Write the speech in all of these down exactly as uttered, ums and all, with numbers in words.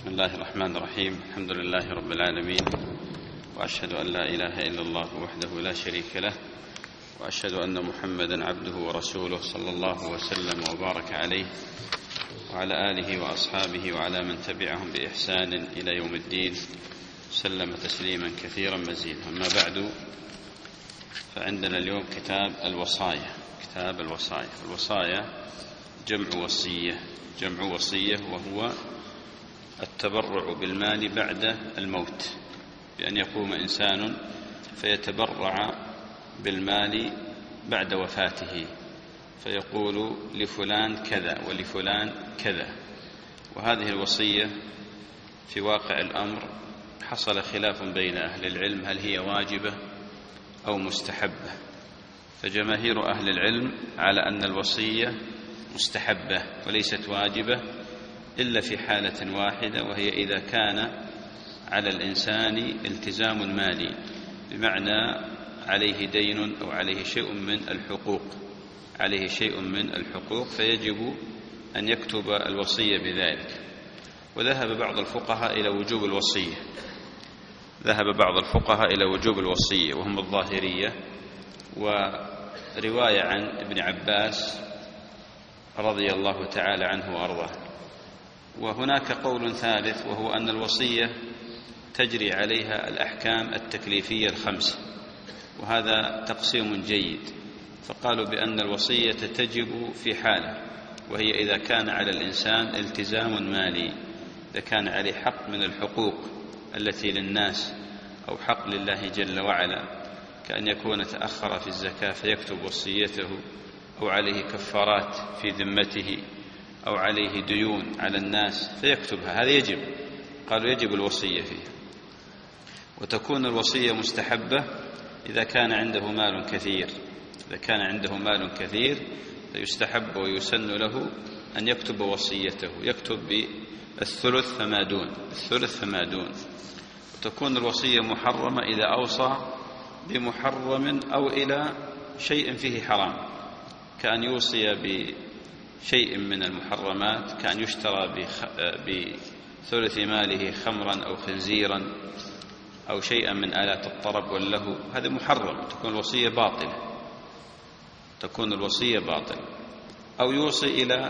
بسم الله الرحمن الرحيم. الحمد لله رب العالمين، وأشهد أن لا إله إلا الله وحده لا شريك له، وأشهد أن محمدا عبده ورسوله صلى الله وسلم وبارك عليه وعلى آله وأصحابه وعلى من تبعهم بإحسان إلى يوم الدين، سلم تسليما كثيرا مزيدا. أما بعد، فعندنا اليوم كتاب الوصايا. كتاب الوصايا الوصايا جمع وصية جمع وصية وهو التبرع بالمال بعد الموت، بأن يقوم إنسان فيتبرع بالمال بعد وفاته، فيقول لفلان كذا ولفلان كذا. وهذه الوصية في واقع الأمر حصل خلاف بين أهل العلم هل هي واجبة أو مستحبة، فجماهير أهل العلم على أن الوصية مستحبة وليست واجبة إلا في حالة واحدة، وهي إذا كان على الإنسان التزام مالي، بمعنى عليه دين أو عليه شيء من الحقوق عليه شيء من الحقوق فيجب أن يكتب الوصية بذلك. وذهب بعض الفقهاء إلى وجوب الوصية ذهب بعض الفقهاء إلى وجوب الوصية وهم الظاهرية، ورواية عن ابن عباس رضي الله تعالى عنه وأرضاه. وهناك قول ثالث، وهو أن الوصية تجري عليها الأحكام التكليفية الخمسة، وهذا تقسيم جيد. فقالوا بأن الوصية تجب في حالة، وهي إذا كان على الإنسان التزام مالي، إذا كان عليه حق من الحقوق التي للناس أو حق لله جل وعلا، كأن يكون تأخر في الزكاة فيكتب وصيته، أو عليه كفارات في ذمته، أو عليه ديون على الناس فيكتبها، هذا يجب. قالوا يجب الوصية فيها. وتكون الوصية مستحبة إذا كان عنده مال كثير إذا كان عنده مال كثير فيستحب ويسن له أن يكتب وصيته، يكتب بالثلث فما دون الثلث فما دون. وتكون الوصية محرمة إذا أوصى بمحرم أو إلى شيء فيه حرام، كأن يوصي بشيء من المحرمات، كأن يشترى بثلث ماله خمرا أو خنزيرا أو شيئا من آلات الطرب واللهو، هذا محرم، تكون الوصية باطلة تكون الوصية باطلة. أو يوصي إلى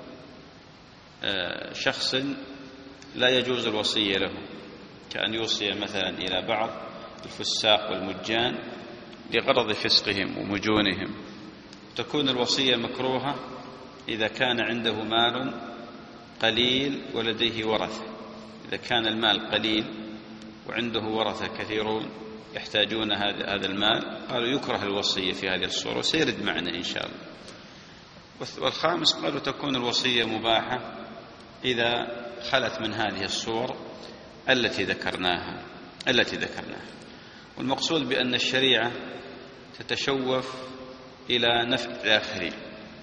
شخص لا يجوز الوصية له، كأن يوصي مثلا إلى بعض الفساق والمجان لغرض فسقهم ومجونهم. تكون الوصية مكروهة إذا كان عنده مال قليل ولديه ورثة. إذا كان المال قليل وعنده ورثة كثيرون يحتاجون هذا المال، قالوا يكره الوصية في هذه الصورة، وسيرد معنا إن شاء الله. والخامس قالوا تكون الوصية مباحة إذا خلت من هذه الصور التي ذكرناها التي ذكرناها والمقصود بأن الشريعة تتشوف إلى نفع الآخرين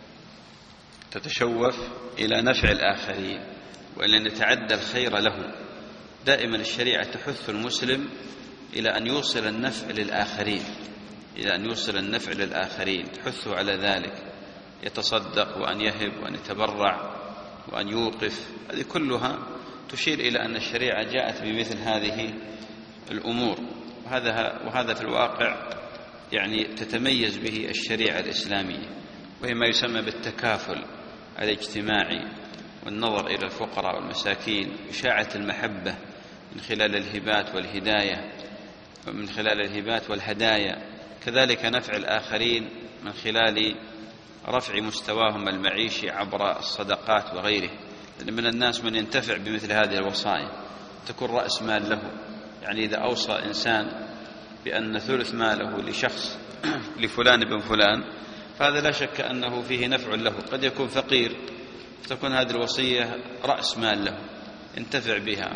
تتشوف إلى نفع الآخرين وإلى أن يتعدى الخير لهم. دائما الشريعة تحث المسلم إلى أن يوصل النفع للآخرين إلى أن يوصل النفع للآخرين تحثه على ذلك، يتصدق وأن يهب وأن يتبرع وأن يوقف. هذه كلها تشير إلى أن الشريعة جاءت بمثل هذه الأمور، وهذا وهذا في الواقع يعني تتميز به الشريعة الإسلامية، وهي ما يسمى بالتكافل الاجتماعي والنظر إلى الفقراء والمساكين، إشاعة المحبة من خلال الهبات والهداية ومن خلال الهبات والهدايا، كذلك نفع الآخرين من خلال رفع مستواهم المعيشي عبر الصدقات وغيره. لأن من الناس من ينتفع بمثل هذه الوصايا، تكون رأس مال له. يعني إذا أوصى إنسان بأن ثلث ماله لشخص لفلان بن فلان، فهذا لا شك أنه فيه نفع له. قد يكون فقير فتكون هذه الوصية رأس مال له ينتفع بها،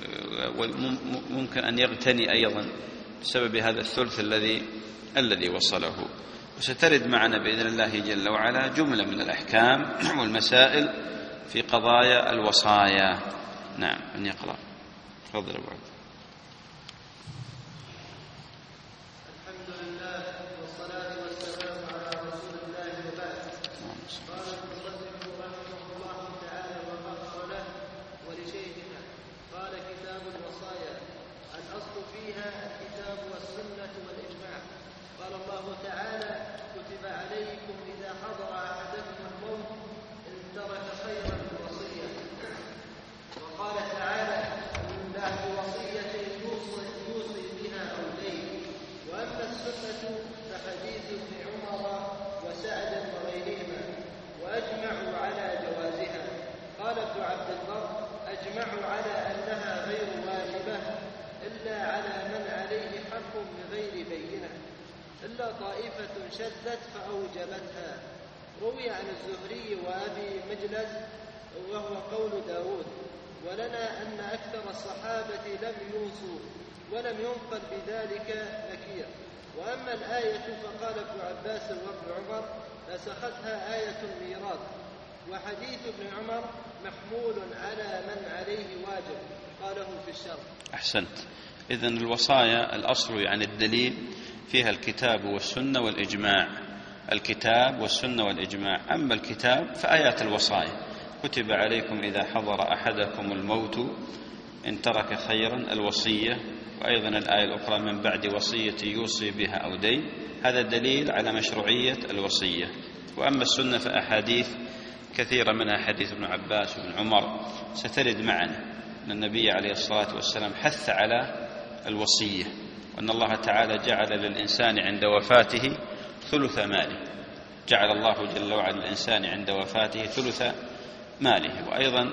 وممكن أن يغتني أيضا بسبب هذا الثلث الذي الذي وصله. وسترد معنا بإذن الله جل وعلا جملة من الأحكام والمسائل في قضايا الوصايا. نعم، من يقرأ؟ تفضل أبو عبد. فيها الكتاب والسنة والإجماع. قال الله تعالى: كتب عليكم إذا حضر أحدكم الموت إن ترك خيرا الوصية. وقال تعالى: من بعد وصية يوصي بها أو دين. وأما السنة فحديث ابن عمر وسعد وغيرهما، وأجمعوا على جوازها. قال ابن عبد البر: أجمعوا على أنها غير واجبة إلا على من عليه حق بغير بينة، إلا طائفة شذت فأوجبتها. روي عن الزهري وأبي مجلس وهو قول داود. ولنا أن أكثر الصحابة لم يوصوا ولم ينقل بذلك نكير. وأما الآية فقال ابن عباس وابن عمر: نسختها آية الميراث. وحديث ابن عمر محمول على من عليه واجب، قاله في الشرح. أحسنت. إذن الوصايا الأصل يعني الدليل فيها الكتاب والسنة والإجماع، الكتاب والسنة والإجماع. أما الكتاب فآيات الوصايا: كتب عليكم إذا حضر أحدكم الموت إن ترك خيرا الوصية، وأيضا الآية الأخرى: من بعد وصية يوصي بها أو دين. هذا دليل على مشروعية الوصية. وأما السنة فأحاديث كثيرة منها حديث ابن عباس وابن عمر سترد معنا أن النبي عليه الصلاة والسلام حث على الوصية، وأن الله تعالى جعل للإنسان عند وفاته ثلث ماله، جعل الله جل وعلا للإنسان عند وفاته ثلث ماله. وأيضا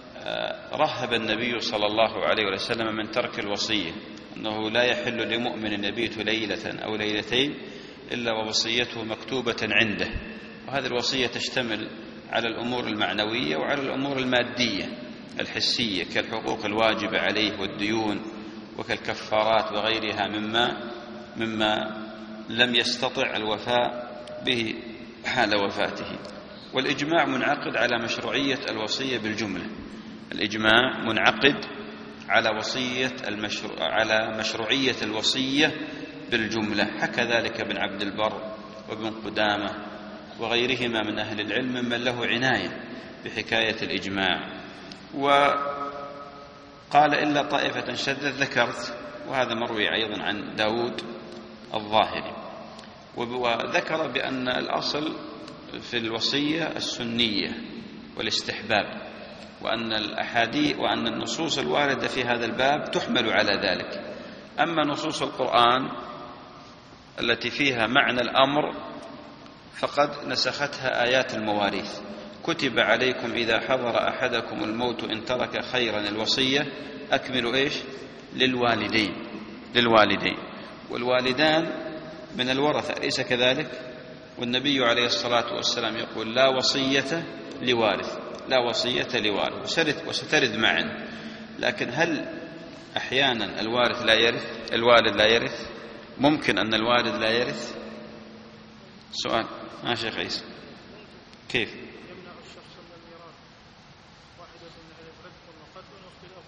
رهب النبي صلى الله عليه وسلم من ترك الوصية، أنه لا يحل لمؤمن يبيت ليلة أو ليلتين إلا ووصيته مكتوبة عنده. وهذه الوصية تشتمل على الأمور المعنوية وعلى الأمور المادية الحسية كالحقوق الواجبة عليه والديون وكالكفارات وغيرها مما مما لم يستطع الوفاء به حال وفاته. والإجماع منعقد على مشروعية الوصية بالجملة. الإجماع منعقد على وصية المشروع على مشروعية الوصية بالجملة. حكى ذلك ابن عبد البر وابن قدامة وغيرهما من أهل العلم ممن له عناية بحكاية الإجماع. وقال: إلا طائفة شذت ذكرت، وهذا مروي أيضا عن داود الظاهري. وذكر بأن الأصل في الوصية السنية والاستحباب، وأن الأحاديث وأن النصوص الواردة في هذا الباب تحمل على ذلك. أما نصوص القرآن التي فيها معنى الأمر فقد نسختها آيات المواريث: كتب عليكم إذا حضر أحدكم الموت إن ترك خيرا الوصية. أكملوا إيش؟ للوالدين للوالدين والوالدان من الورثة، أليس كذلك؟ والنبي عليه الصلاة والسلام يقول: لا وصية لوارث، لا وصية لوارث، وسترد معا. لكن هل أحيانا الوارث لا يرث الوالد لا يرث؟ ممكن أن الوالد لا يرث؟ سؤال. ما شيخ عيسى، كيف؟ يمنع الشخص من الميراث واحدة من أهل الرزق والقتل واختلاف.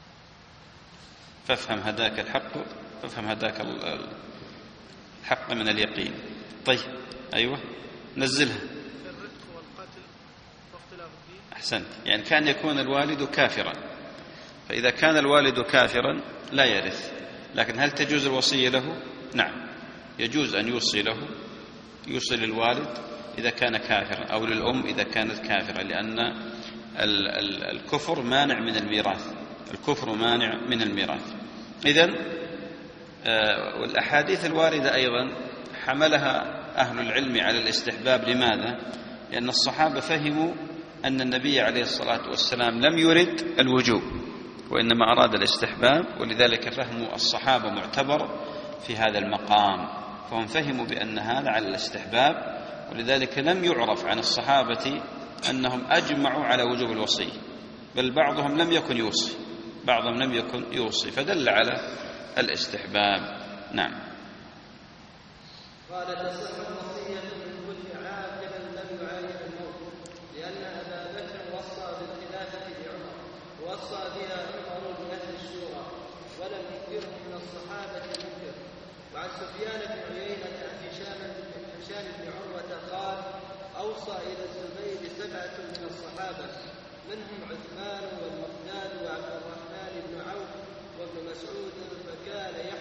فافهم هداك الحق فافهم هداك الحق من اليقين. طيب، أيوة، نزلها. الرزق والقتل واختلاف الدين. أحسنت. يعني كان يكون الوالد كافرا، فإذا كان الوالد كافرا لا يرث. لكن هل تجوز الوصية له؟ نعم، يجوز أن يوصي له، يوصي للوالد إذا كان كافرا أو للأم إذا كانت كافرة، لأن الكفر مانع من الميراث، الكفر مانع من الميراث. إذن والأحاديث الواردة أيضا حملها أهل العلم على الاستحباب. لماذا؟ لأن الصحابة فهموا أن النبي عليه الصلاة والسلام لم يرد الوجوب وإنما أراد الاستحباب، ولذلك فهم الصحابة معتبر في هذا المقام، فهم فهموا بأن هذا على الاستحباب، ولذلك لم يعرف عن الصحابة أنهم أجمعوا على وجوب الوصية، بل بعضهم لم يكن يوصي بعضهم لم يكن يوصي فدل على الاستحباب. نعم. قال: تصح الوصية من كل عاقل لم يعاين الموت، لأن أبا بكر وصى بالخلافة لعمر، ووصى بها عمر بأهل الشورى، ولم ينكره من الصحابة منكر. وعن سفيان بن عيينة عن هشام بن عروة قال: أوصى إلى الزبير سبعة من الصحابة، منهم عثمان والمقداد وعبد الرحمن بن عوف وابن مسعود، فكان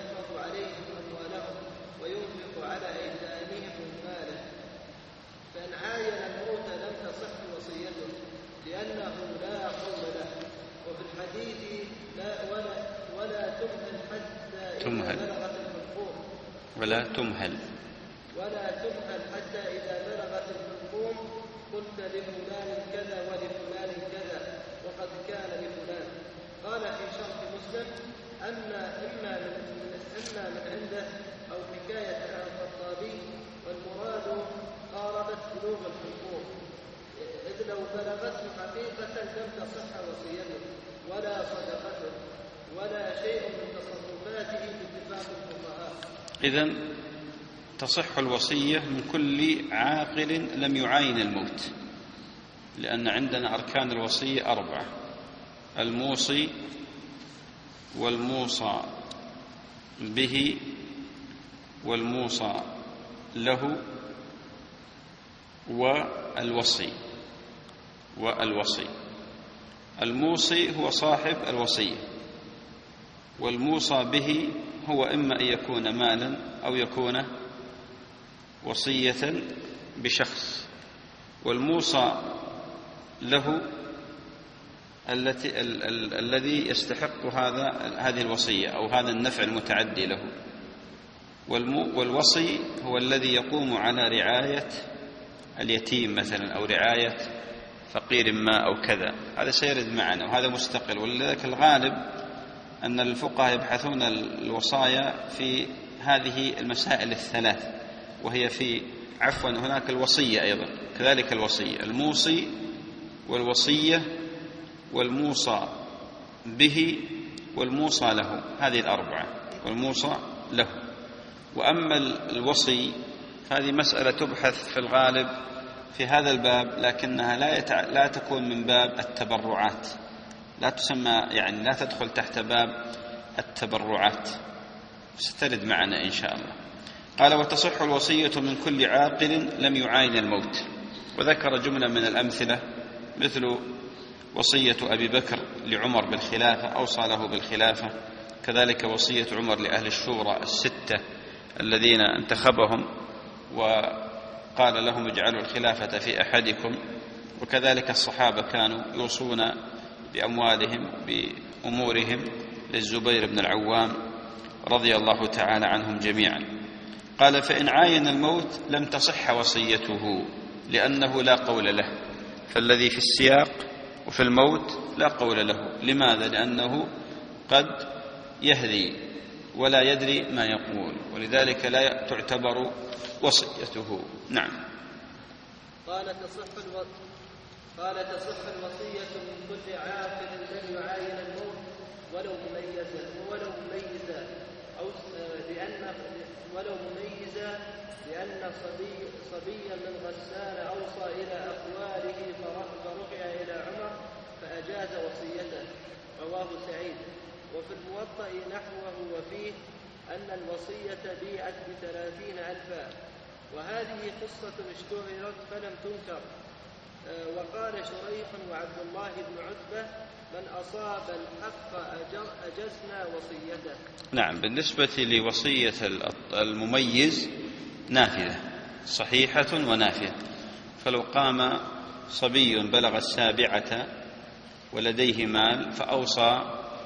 تمهل بلغت الحلقوم ولا تمهل ولا تمهل حتى إذا بلغت الحلقوم قلت لفلان كذا ولفلان كذا وقد كان لفلان. قال في شرح مسلم أن إما من, إما من عنده أو حكاية عن الخطابي، والمراد قاربت بلوغ الحلقوم، إذ لو بلغته حقيقة لم تصح وصيته ولا صدقته ولا شيء من تصرفاته باتفاق الفقهاء. إذن تصح الوصية من كل عاقل لم يعاين الموت، لأن عندنا أركان الوصية أربعة: الموصي والموصى به والموصى له والوصي. والوصي الموصي هو صاحب الوصية، والموصى به هو إما أن يكون مالا أو يكون وصية بشخص، والموصى له التي ال ال الذي يستحق هذا هذه الوصية أو هذا النفع المتعدي له، والوصي هو الذي يقوم على رعاية اليتيم مثلا أو رعاية فقير ما أو كذا. هذا سيرد معنا وهذا مستقل، ولذلك الغالب أن الفقهاء يبحثون الوصايا في هذه المسائل الثلاث، وهي في عفوا هناك الوصية أيضا كذلك، الوصية الموصي والوصية والموصى به والموصى له، هذه الأربعة، والموصى له. وأما الوصي هذه مسألة تبحث في الغالب في هذا الباب، لكنها لا, يتع... لا تكون من باب التبرعات، لا تسمى يعني لا تدخل تحت باب التبرعات، سترد معنا إن شاء الله. قال: وتصح الوصية من كل عاقل لم يعاين الموت. وذكر جملة من الأمثلة مثل وصية أبي بكر لعمر بالخلافة، أوصى له بالخلافة، كذلك وصية عمر لأهل الشورى الستة الذين انتخبهم وقال لهم اجعلوا الخلافة في أحدكم، وكذلك الصحابة كانوا يوصون بأموالهم بأمورهم للزبير بن العوام رضي الله تعالى عنهم جميعا. قال: فإن عاين الموت لم تصح وصيته لأنه لا قول له، فالذي في السياق وفي الموت لا قول له. لماذا؟ لأنه قد يهدي ولا يدري ما يقول، ولذلك لا تعتبر وصيته. نعم. قال تصح الو... قال تصح الوصية من كل عاقل لم يعاين الموت ولو مميزا ولو مميزا أو لأن ولو مميزا لأن صبي صبيا من غسان أوصى إلى أخواله فرفع إلى عمر فأجاز وصيته. رواه سعيد. وفي الموطأ نحوه وفيه أن الوصية بيعت بثلاثين ألفا، وهذه قصة اشتهرت فلم تنكر. وقال شريح وعبد الله بن عتبة: من أصاب الحق أجزنا وصيته. نعم. بالنسبة لوصية المميز نافذة صحيحة ونافذة، فلو قام صبي بلغ السابعة ولديه مال فأوصى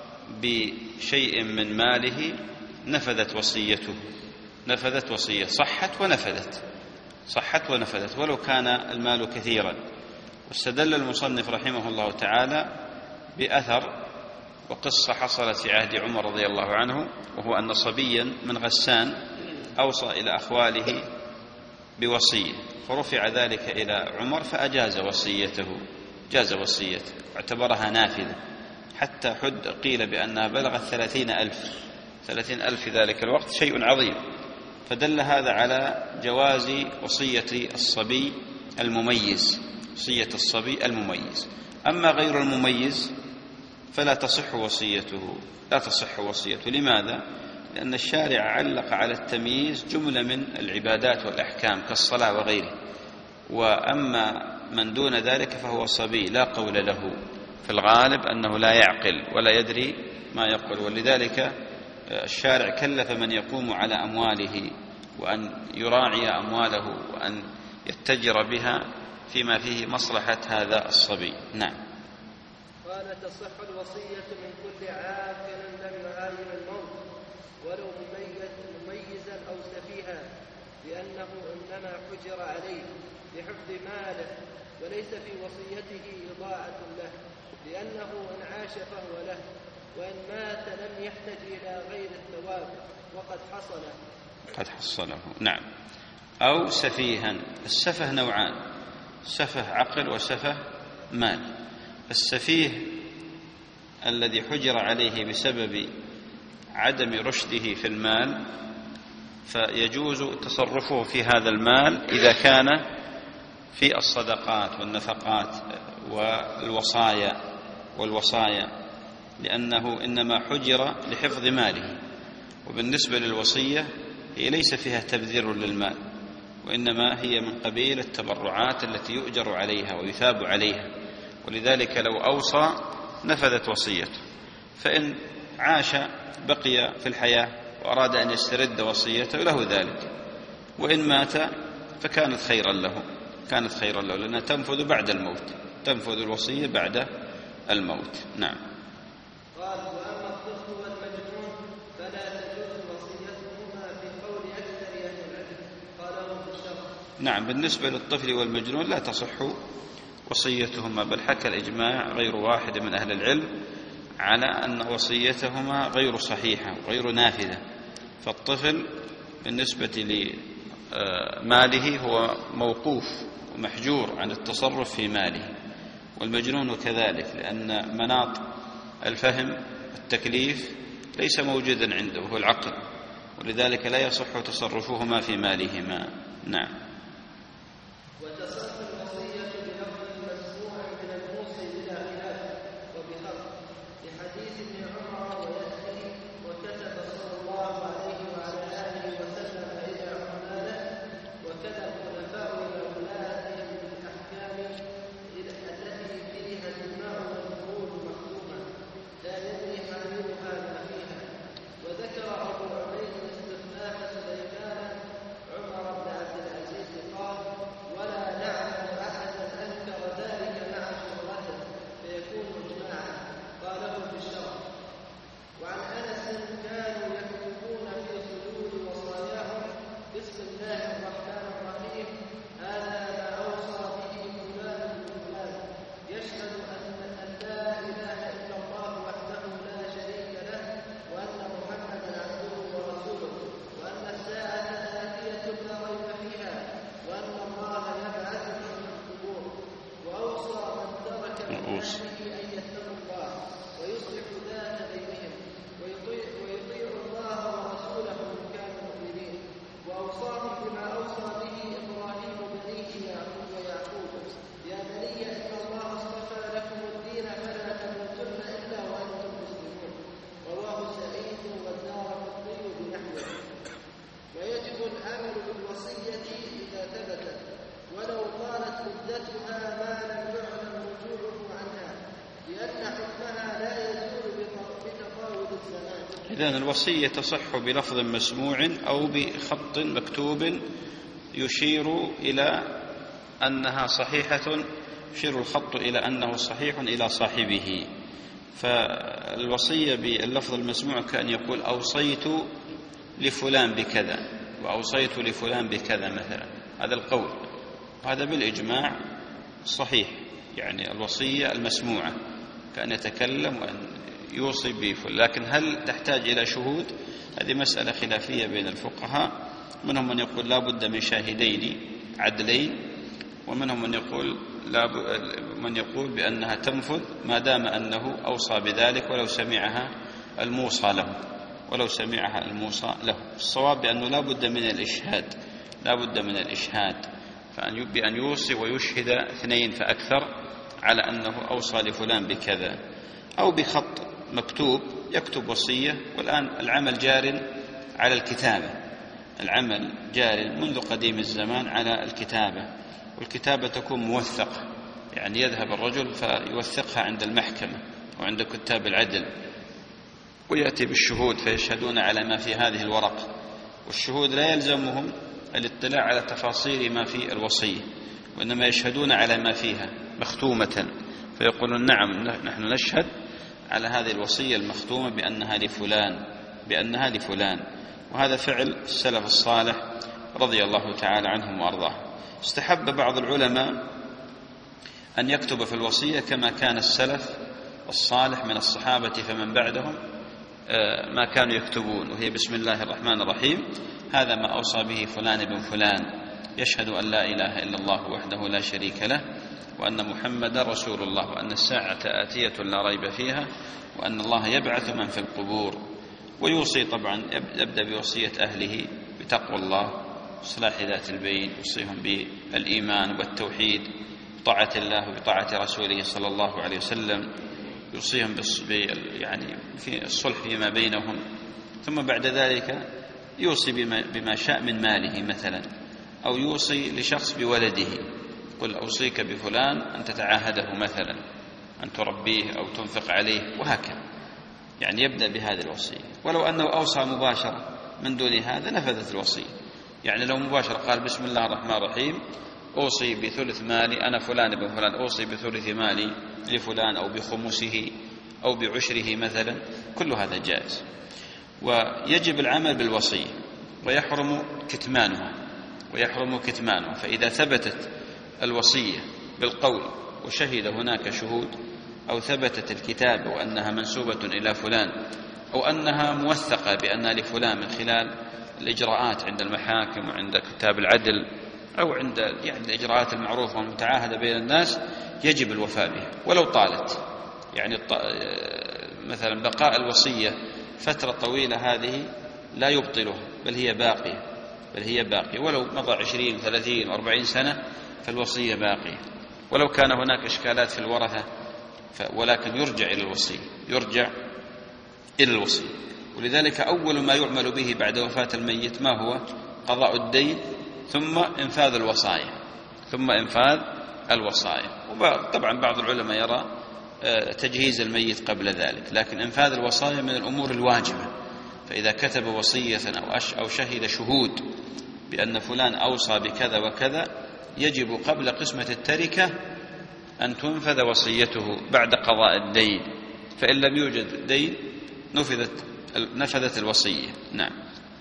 بشيء من ماله نفذت وصيته، نفذت وصية صحت ونفذت صحت ونفذت ولو كان المال كثيرا. واستدل المصنف رحمه الله تعالى بأثر وقصة حصلت في عهد عمر رضي الله عنه، وهو أن صبيا من غسان أوصى إلى أخواله بوصية، فرفع ذلك إلى عمر فأجاز وصيته، جاز وصيته واعتبرها نافذة، حتى حد قيل بأنها بلغت ثلاثين ألف ثلاثين ألف في ذلك الوقت، شيء عظيم. فدل هذا على جواز وصية الصبي المميز، وصية الصبي المميز. أما غير المميز فلا تصح وصيته، لا تصح وصيته. لماذا؟ لأن الشارع علق على التمييز جملة من العبادات والأحكام كالصلاة وغيره، وأما من دون ذلك فهو صبي لا قول له، في الغالب أنه لا يعقل ولا يدري ما يقول. ولذلك الشارع كلف من يقوم على أمواله وأن يراعي أمواله وأن يتجر بها فيما فيه مصلحة هذا الصبي. نعم. قال: تصح الوصية من كل عاقل لم يعاين الموت ولو مميزا أو سفيها، لأنه إنما حجر عليه لحفظ ماله، وليس في وصيته إضاعة له، لأنه إن عاش فهو له، وإن مات لم يحتج إلى غير الثواب وقد حصله قد حصله نعم. أو سفيها. السفه نوعان: سفه عقل وسفه مال. السفيه الذي حجر عليه بسبب عدم رشده في المال فيجوز تصرفه في هذا المال إذا كان في الصدقات والنفقات والوصايا والوصايا لأنه إنما حجر لحفظ ماله. وبالنسبة للوصية هي ليس فيها تبذير للمال، وإنما هي من قبيل التبرعات التي يؤجر عليها ويثاب عليها، ولذلك لو أوصى نفذت وصيته. فإن عاش بقي في الحياة وأراد أن يسترد وصيته له ذلك، وإن مات فكانت خيرا له، كانت خيرا له لأنها تنفذ بعد الموت، تنفذ الوصية بعد الموت. نعم. قال: وأما الطفل والمجنون فلا تجوز وصيتهما في قول أكثر أهل العلم، قاله في الشرح. نعم، بالنسبة للطفل والمجنون لا تصح وصيتهما، بل حكى الإجماع غير واحد من أهل العلم على أن وصيتهما غير صحيحة وغير نافذة. فالطفل بالنسبة لماله هو موقوف ومحجور عن التصرف في ماله، والمجنون كذلك، لأن مناط الفهم التكليف ليس موجودا عنده وهو العقل، ولذلك لا يصح تصرفهما في مالهما. نعم. وتصح الوصية بلفظ مسموع من الموصي بلا خلاف وبخط، لحديث ابن عمر ويأتي: وكتب صلى الله عليه وعلى آله وسلم إلى عماله وكذا الخلفاء إلى ولاتهم بالأحكام التي فيها الدماء والخروج مختومة لا يدري حاملها ما فيها. وذكر أبو عبيد استخلاف سليمان عمر بن عبد العزيز قال: ولا نعلم أحدا أنكر ذلك مع شهرته فيكون إجماعا، قاله في الشرح. وعن أنس: كانوا يكتبون في صدور وصاياهم: بسم الله الرحمن الرحيم، هذا ما أوصى به فلان وفلان، يشهد أن لا إله إلا الله وحده لا شريك له، وأن محمدا عبده ورسوله، وأن الساعة آتية لا ريب فيها، وأن الله يبعث من القبور. وأوصى من ترك من أهله أن يتقوا الله ويصلح ذات بينهم ويطيع, ويطيع الله ورسوله إن كانوا مؤمنين. وأوصاهم بما أوصى به إبراهيم بنيه يعقوب ويعقوب: يا بني إن الله اصطفى لكم الدين فلا تموتن إلا وأنتم مسلمون. رواه سعيد والدارقطني بنحوه. ويجب العمل بالوصية إذا ثبتت، ولو طالت مدتها ما لم يعلم رجوعه عنها، لأن حكمها لا يزول بتطاول الزمان. إذن الوصية تصح بلفظ مسموع أو بخط مكتوب يشير إلى أنها صحيحة، يشير الخط إلى أنه صحيح إلى صاحبه. فالوصية باللفظ المسموع كأن يقول: أوصيت لفلان بكذا، وأوصيت لفلان بكذا مثلا، هذا القول، وهذا بالإجماع صحيح، يعني الوصية المسموعة كأن يتكلم وأن يوصي بفلان. لكن هل تحتاج إلى شهود؟ هذه مسألة خلافية بين الفقهاء، منهم من يقول لا بد من شاهدين عدلين، ومنهم من يقول لا ب... من يقول بأنها تنفذ ما دام أنه أوصى بذلك ولو سمعها الموصى له ولو سمعها الموصى له. الصواب بأنه لا بد من الإشهاد، لا بد من الإشهاد، فأن بأن يوصي ويشهد اثنين فأكثر على أنه أوصى لفلان بكذا، أو بخط مكتوب يكتب وصية. والآن العمل جار على الكتابة، العمل جار منذ قديم الزمان على الكتابة، والكتابة تكون موثقة، يعني يذهب الرجل فيوثقها عند المحكمة وعند كتاب العدل، ويأتي بالشهود فيشهدون على ما في هذه الورقة، والشهود لا يلزمهم الاطلاع على تفاصيل ما في الوصية، وإنما يشهدون على ما فيها مختومة، فيقولون: نعم نحن نشهد على هذه الوصية المختومة بأنها لفلان بأنها لفلان، وهذا فعل السلف الصالح رضي الله تعالى عنهم وأرضاهم. استحب بعض العلماء أن يكتب في الوصية كما كان السلف الصالح من الصحابة فمن بعدهم ما كانوا يكتبون، وهي بسم الله الرحمن الرحيم، هذا ما أوصى به فلان بن فلان، يشهد أن لا إله إلا الله وحده لا شريك له، وأن محمدا رسول الله، وأن الساعة آتية لا ريب فيها، وأن الله يبعث من في القبور. ويوصي طبعا، يبدأ بوصية أهله بتقوى الله، إصلاح ذات البين، يوصيهم بالإيمان والتوحيد، بطاعة الله وبطاعة رسوله صلى الله عليه وسلم، يوصيهم يعني في الصلح فيما بينهم. ثم بعد ذلك يوصي بما, بما شاء من ماله مثلا، أو يوصي لشخص بولده، قل أوصيك بفلان أن تتعاهده مثلا، أن تربيه أو تنفق عليه، وهكذا. يعني يبدأ بهذه الوصية. ولو أنه أوصى مباشرة من دون هذا نفذت الوصية. يعني لو مباشرة قال بسم الله الرحمن الرحيم أوصي بثلث مالي، أنا فلان بن فلان أوصي بثلث مالي لفلان، أو بخمسه أو بعشره مثلا، كل هذا جائز. ويجب العمل بالوصية، ويحرم كتمانها ويحرم كتمانها فإذا ثبتت الوصية بالقول وشهد هناك شهود، أو ثبتت الكتابة وأنها منسوبة إلى فلان، أو أنها موثقة بأنها لفلان من خلال الإجراءات عند المحاكم وعند كتاب العدل، أو عند يعني الإجراءات المعروفة والمتعاهدة بين الناس، يجب الوفاء بها ولو طالت. يعني مثلا بقاء الوصية فترة طويلة هذه لا يبطلها، بل هي باقية بل هي باقية ولو مضى عشرين ثلاثين وأربعين سنة فالوصية باقية، ولو كان هناك إشكالات في الورثة، ولكن يرجع إلى الوصية يرجع إلى الوصية. ولذلك أول ما يعمل به بعد وفاة الميت ما هو؟ قضاء الدين، ثم إنفاذ الوصايا ثم إنفاذ الوصايا. وطبعا بعض العلماء يرى تجهيز الميت قبل ذلك، لكن إنفاذ الوصايا من الأمور الواجبة. فإذا كتب وصية أو شهد شهود بأن فلان أوصى بكذا وكذا، يجب قبل قسمة التركة أن تنفذ وصيته بعد قضاء الدين، فإن لم يوجد دين نفذت نفذت الوصية. نعم.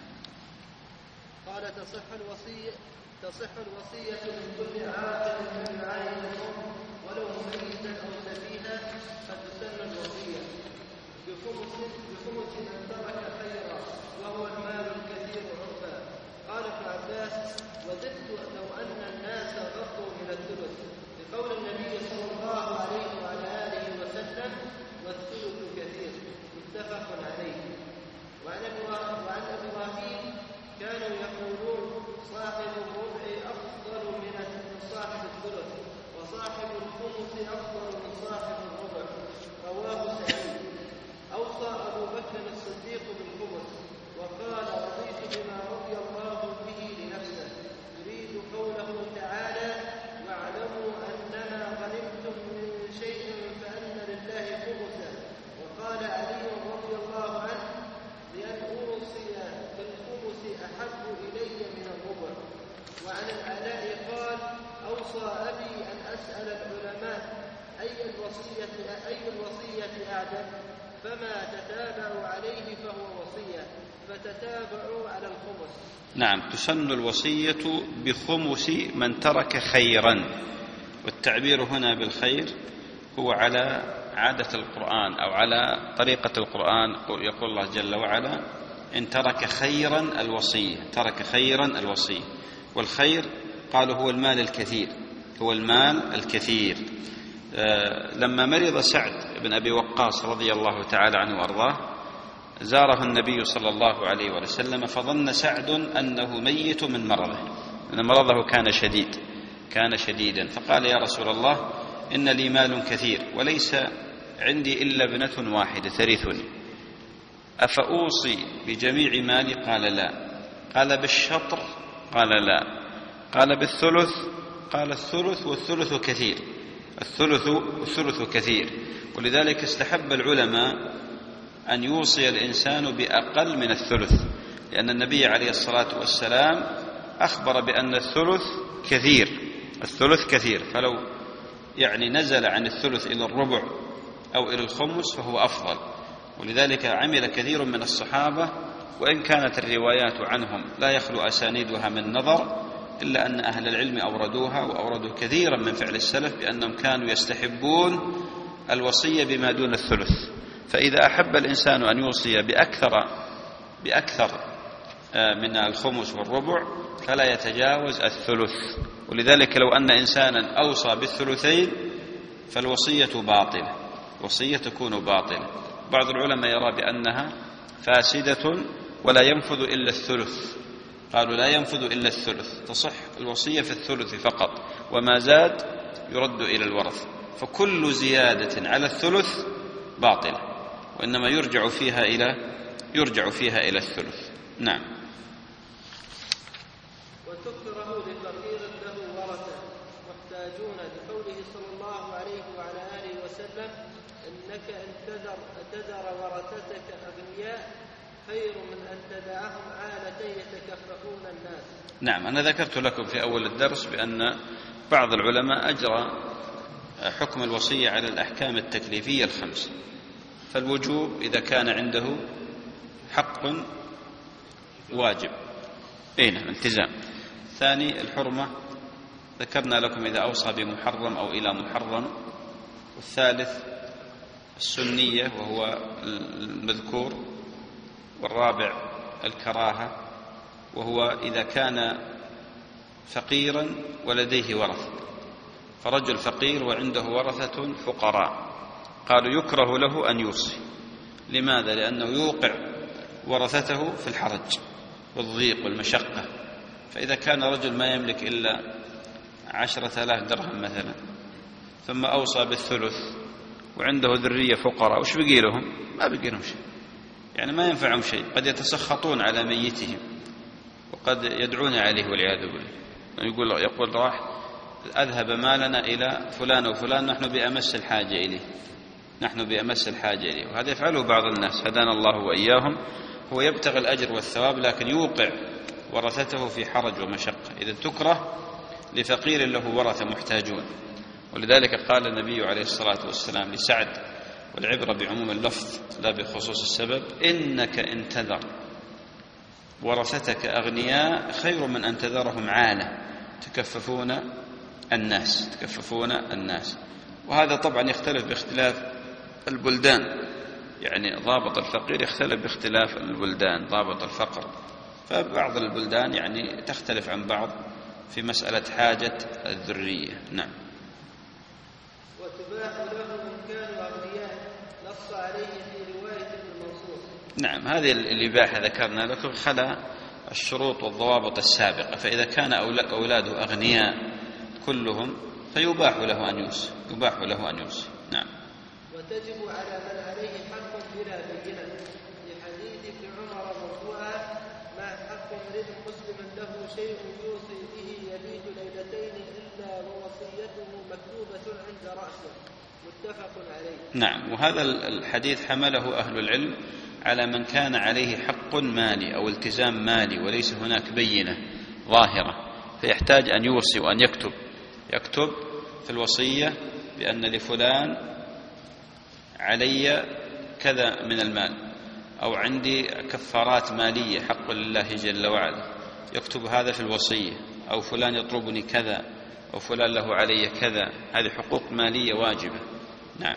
قال تصح الوصية تصح الوصية من كل عاقل من عائل الأم ولو ميتا أو سفيها، فتسن الوصية بخمس بخمس من ترك خيرا وهو المال الكثير عرفا. قال ابن عباس: وزدت لو أن الناس غضوا من الثلث، لقول النبي صلى الله عليه وعلى آله وسلم: والثلث كثير. متفق عليه. وعن وعن إبراهيم كانوا يقولون: صاحب الربع أفضل من صاحب الثلث، وصاحب الخمس أفضل من صاحب الربع. رواه سعيد. أوصى أبو بكر الصديق بالخمس، وقال: رضيت بما رضي الله به لنفسه، يريد قوله تعالى: واعلموا أنما غنمتم من شيء فأن لله خمسه. وقال علي رضي الله عنه: لأن أوصي بالخمس أحب إلي من الربع. وعن العلاء قال: أوصى أبي أن أسأل العلماء أي الوصية أي الوصية أعدل، فما تتابعوا عليه فهو وصية، فتتابعوا على الخمس. نعم. تسن الوصية بخمس من ترك خيرا، والتعبير هنا بالخير هو على عادة القرآن أو على طريقة القرآن. يقول الله جل وعلا: إن ترك خيرا الوصية ترك خيرا الوصية. والخير قالوا هو المال الكثير هو المال الكثير. آه لما مرض سعد بن أبي وقاص رضي الله تعالى عنه وأرضاه، زاره النبي صلى الله عليه وسلم، فظن سعد أنه ميت من مرضه، أن مرضه كان شديد كان شديدا فقال: يا رسول الله، إن لي مال كثير وليس عندي إلا ابنة واحدة ترثني، أفأوصي بجميع مالي؟ قال: لا. قال: بالشطر؟ قال: لا. قال: بالثلث؟ قال: الثلث والثلث كثير الثلث والثلث كثير. ولذلك استحب العلماء أن يوصي الإنسان بأقل من الثلث، لأن النبي عليه الصلاة والسلام أخبر بأن الثلث كثير الثلث كثير فلو يعني نزل عن الثلث إلى الربع أو إلى الخمس فهو أفضل. ولذلك عمل كثير من الصحابة، وإن كانت الروايات عنهم لا يخلو أسانيدها من نظر، إلا أن أهل العلم أوردوها، وأوردوا كثيرا من فعل السلف بأنهم كانوا يستحبون الوصية بما دون الثلث. فإذا أحب الإنسان أن يوصي بأكثر بأكثر من الخمس والربع فلا يتجاوز الثلث. ولذلك لو أن إنسانا أوصى بالثلثين فالوصية باطلة، الوصية تكون باطلة. بعض العلماء يرى بأنها فاسدة ولا ينفذ إلا الثلث، قالوا لا ينفذ إلا الثلث، تصح الوصية في الثلث فقط، وما زاد يرد إلى الورث. فكل زيادة على الثلث باطلة، وإنما يرجع فيها إلى يرجع فيها إلى الثلث. نعم. وتكره لفقير له ورثة محتاجون، لقوله صلى الله عليه وعلى آله وسلم: إنك إن تذر ورثتك أغنياء خير من أن تدعهم عالة يتكففون الناس. نعم، أنا ذكرت لكم في أول الدرس بأن بعض العلماء أجرى حكم الوصية على الأحكام التكليفية الخمس. فالوجوب إذا كان عنده حق واجب، أين التزام. ثاني الحرمة، ذكرنا لكم إذا أوصى بمحرم أو إلى محرم. والثالث السنية وهو المذكور. والرابع الكراهة، وهو إذا كان فقيرا ولديه ورثة، فرجل فقير وعنده ورثة فقراء، قالوا يكره له أن يوصي. لماذا؟ لأنه يوقع ورثته في الحرج والضيق والمشقة. فإذا كان رجل ما يملك إلا عشرة آلاف درهم مثلا، ثم أوصى بالثلث وعنده ذرية فقراء، وش بقي لهم؟ ما بقي لهم شيء، يعني ما ينفعهم شيء. قد يتسخطون على ميتهم وقد يدعون عليه والعياذ بالله. يقول يقول راح أذهب مالنا إلى فلان وفلان، نحن بأمس الحاجة إليه نحن بأمس الحاجة إليه وهذا يفعله بعض الناس، هدانا الله وإياهم. هو يبتغي الأجر والثواب، لكن يوقع ورثته في حرج ومشقة. إذا تكره لفقير له ورثة محتاجون. ولذلك قال النبي عليه الصلاة والسلام لسعد، والعبرة بعموم اللفظ لا بخصوص السبب: إنك إن تذر ورثتك أغنياء خير من أن تذرهم عالة تكففون الناس تكففون الناس. وهذا طبعا يختلف باختلاف البلدان، يعني ضابط الفقير يختلف باختلاف البلدان ضابط الفقر. فبعض البلدان يعني تختلف عن بعض في مسألة حاجة الذرية. نعم. وتباح له إن كانوا أغنياء، نص عليه في رواية ابن منصور. نعم، هذه الإباحة ذكرنا لكم خلا الشروط والضوابط السابقة. فإذا كان أولاده أغنياء كلهم فيباح له أن يوصي يباح له أن يوصي. نعم. وتجب على من عليه حق بلا بينة، لحديث ابن عمر مرفوعا: ما حق امرئ مسلم له شيء يوصي به يبيت ليلتين إلا ووصيته مكتوبة عند رأسه، متفق عليه. نعم. وهذا الحديث حمله أهل العلم على من كان عليه حق مالي أو التزام مالي وليس هناك بينة ظاهرة، فيحتاج أن يوصي وأن يكتب يكتب في الوصية بأن لفلان علي كذا من المال، أو عندي كفارات مالية حق لله جل وعلا، يكتب هذا في الوصية. أو فلان يطلبني كذا، أو فلان له علي كذا، هذه حقوق مالية واجبة. نعم.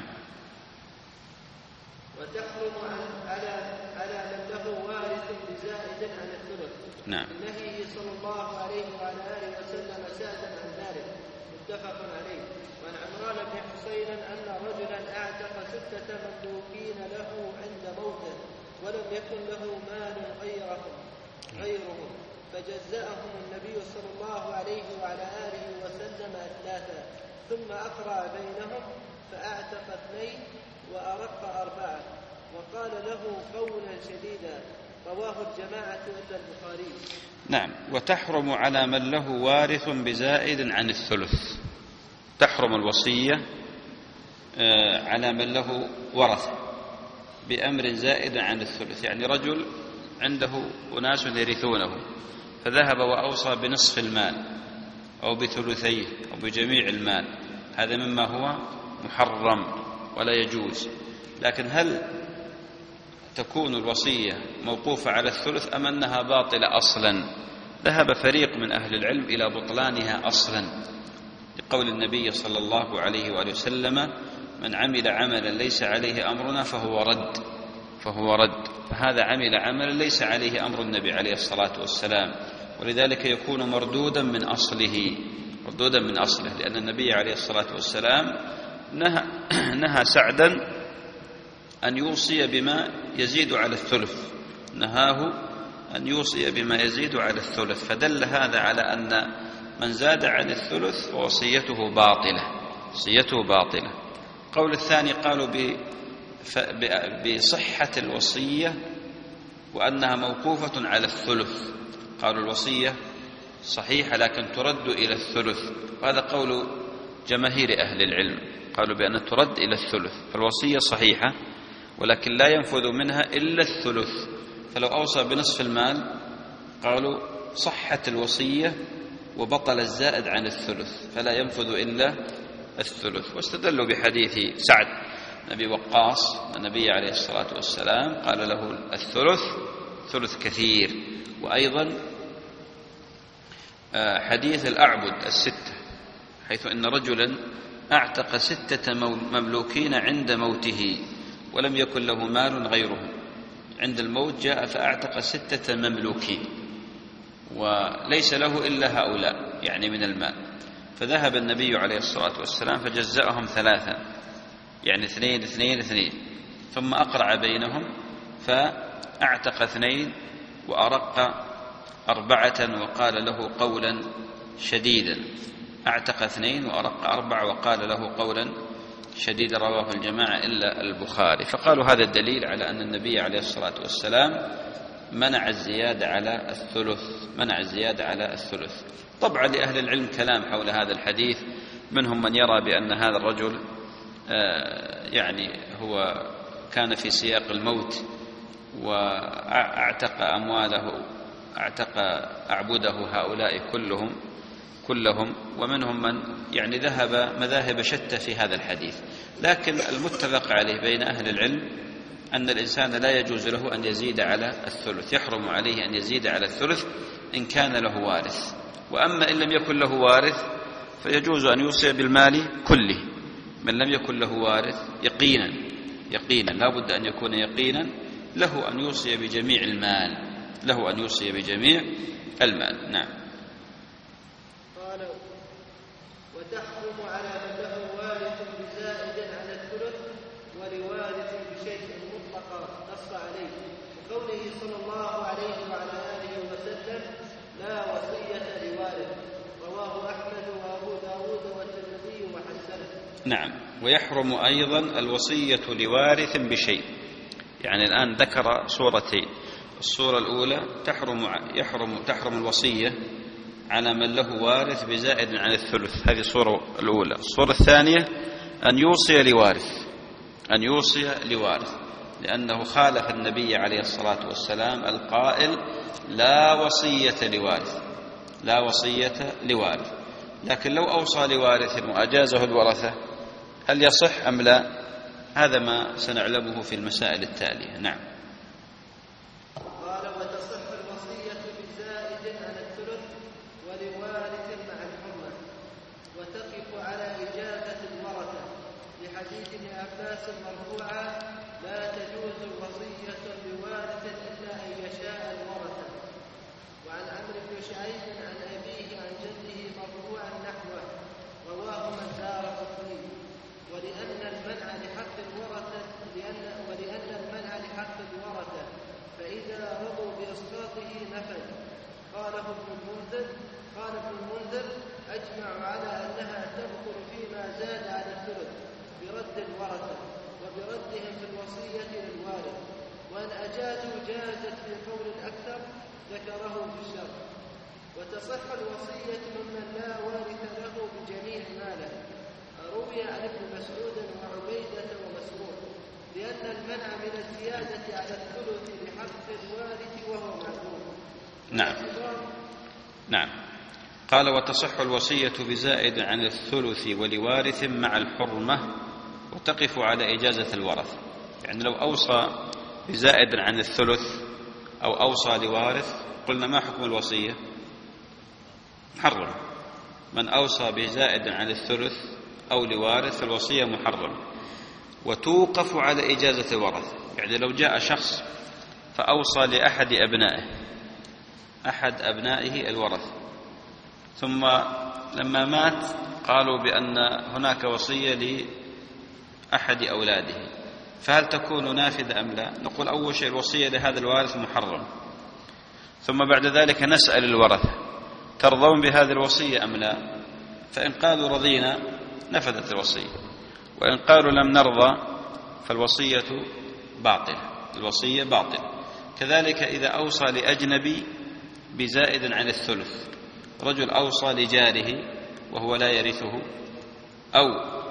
وتحرم على على من له وارث بزائد عن الثلث. نعم. نهيه صلى الله عليه وعلى آله وسلم زادا عن ذلك، متفق عليه. وعن عمران بن حسين أن رجلا أعتق ستة مملوكين له عند موته، ولم يكن له مال غيرهم غيرهم فجزأهم النبي صلى الله عليه وعلى آله وسلم أثلاثا، ثم أقرأ بينهم فأعتق اثنين وأرق أربعة، وقال له قولا شديدا، رواه الجماعة إلا البخاري. نعم. وتحرم على من له وارث بزائد عن الثلث، تحرم الوصية على من له ورث بأمر زائد عن الثلث. يعني رجل عنده أناس يرثونه فذهب وأوصى بنصف المال أو بثلثيه أو بجميع المال، هذا مما هو محرم ولا يجوز. لكن هل تكون الوصية موقوفة على الثلث أم أنها باطلة أصلا؟ ذهب فريق من أهل العلم إلى بطلانها أصلا، لقول النبي صلى الله عليه وآله وسلم: من عمل عملا ليس عليه أمرنا فهو رد فهو رد فهذا عمل عملا ليس عليه أمر النبي عليه الصلاة والسلام، ولذلك يكون مردودا من أصله مردودا من أصله لأن النبي عليه الصلاة والسلام نهى, نهى سعدا أن يوصي بما يزيد على الثلث نهاه أن يوصي بما يزيد على الثلث، فدل هذا على أن من زاد عن الثلث وصيته باطلة وصيته باطلة. قول الثاني قالوا بصحة الوصية وأنها موقوفة على الثلث، قالوا الوصية صحيحة لكن ترد إلى الثلث، وهذا قول جماهير أهل العلم، قالوا بأن ترد إلى الثلث، فالوصية صحيحة ولكن لا ينفذ منها إلا الثلث، فلو أوصى بنصف المال قالوا صحت الوصية وبطل الزائد عن الثلث فلا ينفذ إلا الثلث. واستدلوا بحديث سعد نبي وقاص النبي عليه الصلاة والسلام قال له الثلث ثلث كثير، وأيضا حديث الأعبد الستة حيث إن رجلا أعتق ستة مملوكين عند موته ولم يكن له مال غيرهم، عند الموت جاء فأعتق ستة مملوكين وليس له إلا هؤلاء يعني من المال، فذهب النبي عليه الصلاة والسلام فجزأهم ثلاثا يعني اثنين اثنين اثنين، ثم أقرع بينهم فأعتق اثنين وأرق أربعة وقال له قولا شديدا، أعتق اثنين وأرق أربعة وقال له قولا شديدا، رواه الجماعة إلا البخاري. فقالوا هذا الدليل على أن النبي عليه الصلاة والسلام منع الزيادة على الثلث منع الزيادة على الثلث. طبعا لأهل العلم كلام حول هذا الحديث، منهم من يرى بأن هذا الرجل يعني هو كان في سياق الموت واعتق أمواله اعتق أعبده هؤلاء كلهم كلهم ومنهم من يعني ذهب مذاهب شتى في هذا الحديث، لكن المتفق عليه بين أهل العلم أن الإنسان لا يجوز له أن يزيد على الثلث، يحرم عليه أن يزيد على الثلث إن كان له وارث، وأما إن لم يكن له وارث فيجوز أن يوصي بالمال كله، من لم يكن له وارث يقينا يقينا لا بد أن يكون يقينا له أن يوصي بجميع المال له أن يوصي بجميع المال. نعم. قال: وتحكم على من له وارث بزائد على الثلث ولوارث بشيء مطلقا نص عليه، وقوله صلى الله عليه وعلى آله وسلم: لا وصية لوارث، رواه أحمد وأبو داود والترمذي وحسنه. نعم. ويحرم أيضا الوصية لوارث بشيء، يعني الآن ذكر صورتين، الصورة الأولى تحرم يحرم تحرم الوصية على من له وارث بزائد عن الثلث، هذه الصورة الأولى. الصورة الثانية أن يوصي لوارث أن يوصي لوارث لأنه خالف النبي عليه الصلاة والسلام القائل: لا وصية لوارث لا وصية لوارث. لكن لو أوصى لوارث وأجازه الورثة هل يصح أم لا؟ هذا ما سنعلمه في المسائل التالية. نعم. قال: وتصح الوصية بزائد عن الثلث ولوارث مع الحرمة، وتقف على إجازة الورثة، لحديث ابن عباس مرفوعا: لا تجوز الوصية لوارث إلا أن يشاء الورثة. وعن عمرو بن شعيب عن أبيه عن جده مرفوعا نحوه، رواه من دارقطني. ولأن المنع لحق الورثة لأن ولأن المنع لحق الورثة فإذا رضوا بإسقاطه نفذ. قاله ابن المنذر قال ابن المنذر: أجمع على أنها تدخل فيما زاد على الثلث برد الورثة وبردهم في الوصية للوارث، وأن أجازوا جازت في قول الأكثر ذكره في الشرع. وتصح الوصية ممن لا وارث له بجميع ماله، روي عن ابن مسعود وعبيدة ومسروق، لأن المنع من الزيادة على الثلث لحق الوارث وهو معذور. نعم. نعم. قال: وتصح الوصية بزائد عن الثلث ولوارث مع الحرمة، وتقف على إجازة الورث. يعني لو أوصى بزائد عن الثلث أو أوصى لوارث، قلنا ما حكم الوصية؟ محرم. من أوصى بزائد عن الثلث أو لوارث فالوصية محرم، وتوقف على إجازة الورثة. يعني لو جاء شخص فأوصى لأحد أبنائه أحد أبنائه الورثة، ثم لما مات قالوا بأن هناك وصية لأحد أولاده، فهل تكون نافذة أم لا؟ نقول أول شيء الوصية لهذا الوارث محرم، ثم بعد ذلك نسأل الورثة ترضون بهذه الوصية أم لا؟ فإن قالوا رضينا نفذت الوصية، وإن قالوا لم نرضى فالوصية باطلة، الوصية باطلة. كذلك إذا أوصى لأجنبي بزائد عن الثلث، رجل أوصى لجاره وهو لا يرثه، أو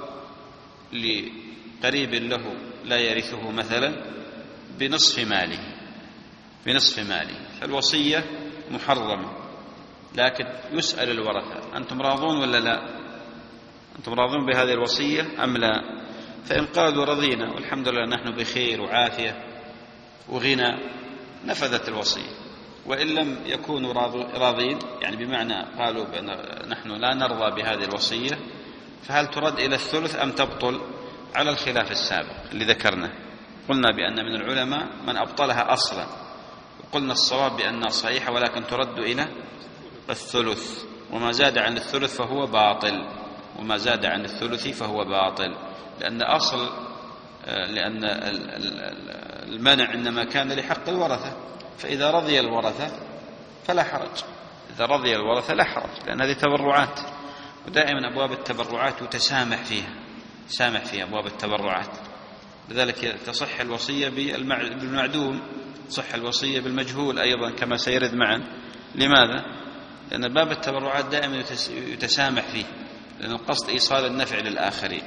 لقريب له لا يرثه مثلا بنصف ماله بنصف ماله فالوصية محرمة، لكن يسأل الورثة أنتم راضون ولا لا؟ أنتم راضون بهذه الوصية أم لا؟ فإن قالوا رضينا والحمد لله نحن بخير وعافية وغنى نفذت الوصية، وإن لم يكونوا راضين يعني بمعنى قالوا بأن نحن لا نرضى بهذه الوصية، فهل ترد إلى الثلث أم تبطل؟ على الخلاف السابق اللي ذكرنا، قلنا بأن من العلماء من أبطلها أصلا، وقلنا الصواب بأنها صحيحة ولكن ترد إلى الثلث، وما زاد عن الثلث فهو باطل وما زاد عن الثلث فهو باطل، لأن أصل لأن المنع إنما كان لحق الورثة، فإذا رضي الورثة فلا حرج، إذا رضي الورثة لا حرج، لأن هذه تبرعات، ودائما أبواب التبرعات وتسامح فيها سامح فيها أبواب التبرعات، لذلك تصح الوصية بالمعدوم، تصح الوصية بالمجهول أيضا كما سيرد معا. لماذا؟ لأن باب التبرعات دائما يتسامح فيه، لأن القصد إيصال النفع للآخرين.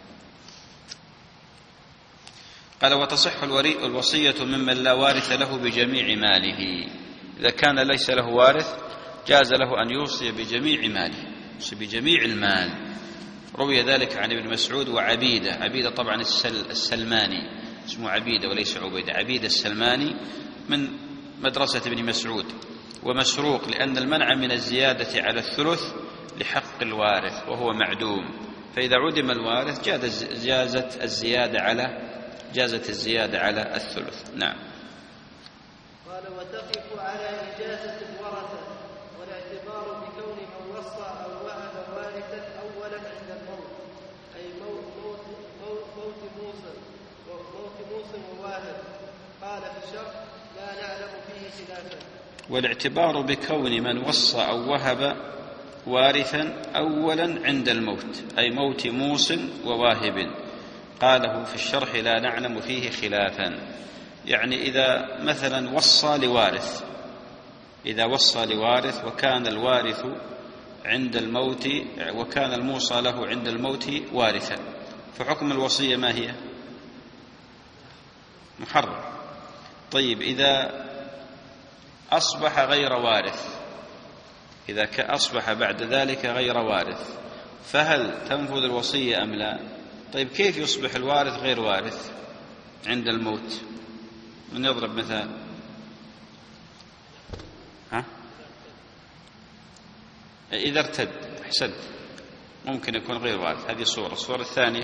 قال وتصح الوصية ممن لا وارث له بجميع ماله، إذا كان ليس له وارث جاز له أن يوصي بجميع ماله، يوصي بجميع المال. روي ذلك عن ابن مسعود وعبيدة، عبيدة طبعا السل السلماني اسمه عبيدة وليس عبيدة، عبيدة السلماني من مدرسة ابن مسعود، ومسروق، لأن المنع من الزيادة على الثلث لحق الوارث وهو معدوم، فإذا عدم الوارث جازت الزيادة على جازت الزيادة على الثلث. نعم. قال وتقف على إجازة الورثة، والاعتبار بكون من وصى أو وهب وارثا أولا عند الموت، أي موت موت موت, موت موصل وموت موصل وواهب. قال في الشرح لا نعلم فيه خلافا. والاعتبار بكون من وصى أو وهب وارثا أولا عند الموت، أي موت موصل وواهب. قاله في الشرح لا نعلم فيه خلافا، يعني إذا مثلا وصى لوارث إذا وصى لوارث وكان الوارث عند الموت وكان الموصى له عند الموت وارثا، فحكم الوصية ما هي؟ محرم. طيب إذا أصبح غير وارث إذا أصبح بعد ذلك غير وارث فهل تنفذ الوصية أم لا؟ طيب كيف يصبح الوارث غير وارث عند الموت؟ من يضرب مثال؟ ها؟ إذا ارتد، أحسنت، ممكن يكون غير وارث، هذه صورة. الصورة الثانية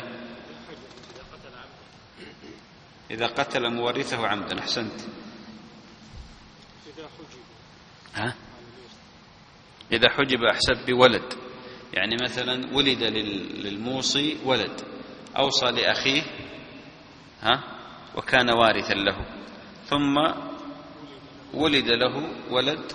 إذا قتل مورثه عمدا، أحسنت. ها؟ إذا حجب، أحسنت، بولد، يعني مثلا ولد للموصي ولد، أوصى لأخيه ها وكان وارثا له، ثم ولد له ولد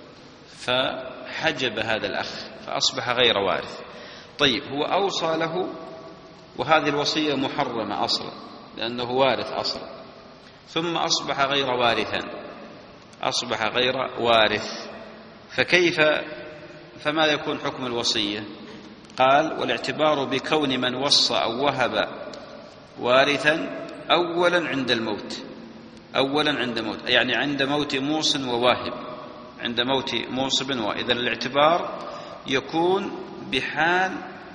فحجب هذا الأخ فأصبح غير وارث. طيب هو أوصى له وهذه الوصية محرمة أصلا لأنه وارث أصلا، ثم أصبح غير وارثا أصبح غير وارث فكيف فما يكون حكم الوصية؟ قال والاعتبار بكون من وصى أو وهب وارثا أولا عند الموت أولا عند موت يعني عند موت موص وواهب عند موت موصب وواهب. إذن الاعتبار يكون بحال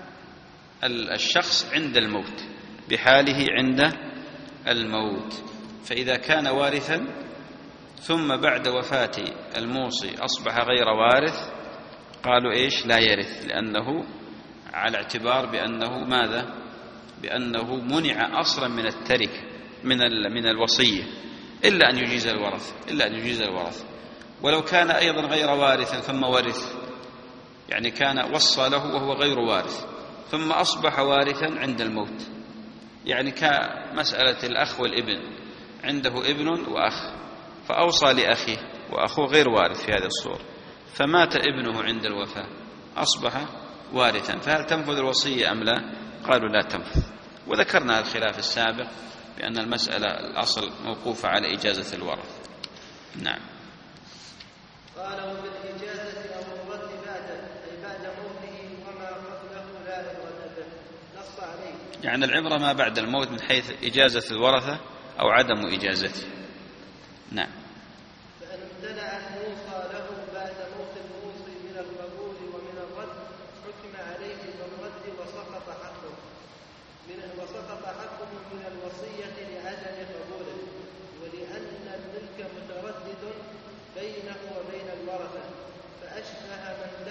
الشخص عند الموت بحاله عند الموت. فإذا كان وارثا ثم بعد وفاة الموصي أصبح غير وارث قالوا إيش؟ لا يرث، لأنه على اعتبار بأنه ماذا؟ بأنه منع أصلا من التركة من من الوصية إلا أن يجيز الورث إلا أن يجيز الورث. ولو كان أيضا غير وارثا ثم ورث، يعني كان وصى له وهو غير وارث ثم أصبح وارثا عند الموت، يعني كمسألة الأخ والابن، عنده ابن وأخ فأوصى لأخيه وأخوه غير وارث في هذه الصورة، فمات ابنه عند الوفاة أصبح وارثا، فهل تنفذ الوصية أم لا؟ قالوا لا تنفذ. وذكرنا الخلاف السابق بأن المسألة الأصل موقوفة على إجازة الورث. نعم. قالوا بالإجازة أو الرد بعده، أي بعد موته وما قبله لا عبرة به، نص عليه. يعني العبرة ما بعد الموت من حيث إجازة الورثة أو عدم إجازته. نعم. فإن امتنع الموصى له بعد موت الموصي من القبول ومن الرد حكم عليه بالرد وسقط حقه من وسقط حقه من الوصية لعدم قبوله، ولأن الملك متردد بينه وبين الورثة، فأشبه من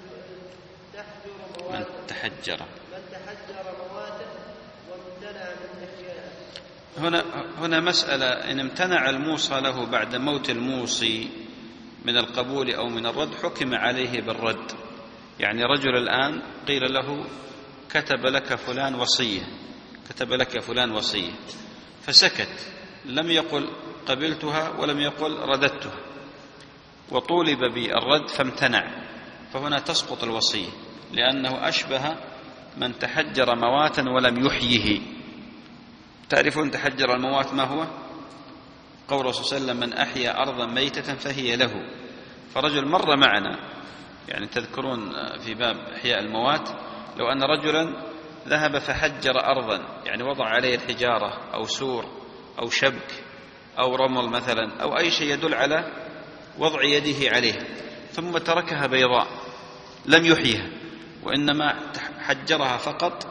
تحجر مواته من تحجر من تحجر مواته وامتنع من أشياء. هنا هنا مسألة، إن امتنع الموصى له بعد موت الموصي من القبول أو من الرد حكم عليه بالرد. يعني رجل الآن قيل له كتب لك فلان وصية كتب لك فلان وصية فسكت، لم يقل قبلتها ولم يقل رددتها، وطولب بالرد فامتنع، فهنا تسقط الوصية، لأنه أشبه من تحجر مواتا ولم يحيه. تعرفون تحجر الموات ما هو؟ قول الرسول صلى الله عليه وسلم من أحيا أرضا ميتة فهي له. فرجل مر معنا، يعني تذكرون في باب إحياء الموات، لو أن رجلا ذهب فحجر أرضا، يعني وضع عليه الحجارة أو سور أو شبك أو رمل مثلا أو أي شيء يدل على وضع يده عليه، ثم تركها بيضاء لم يحيها وإنما حجرها فقط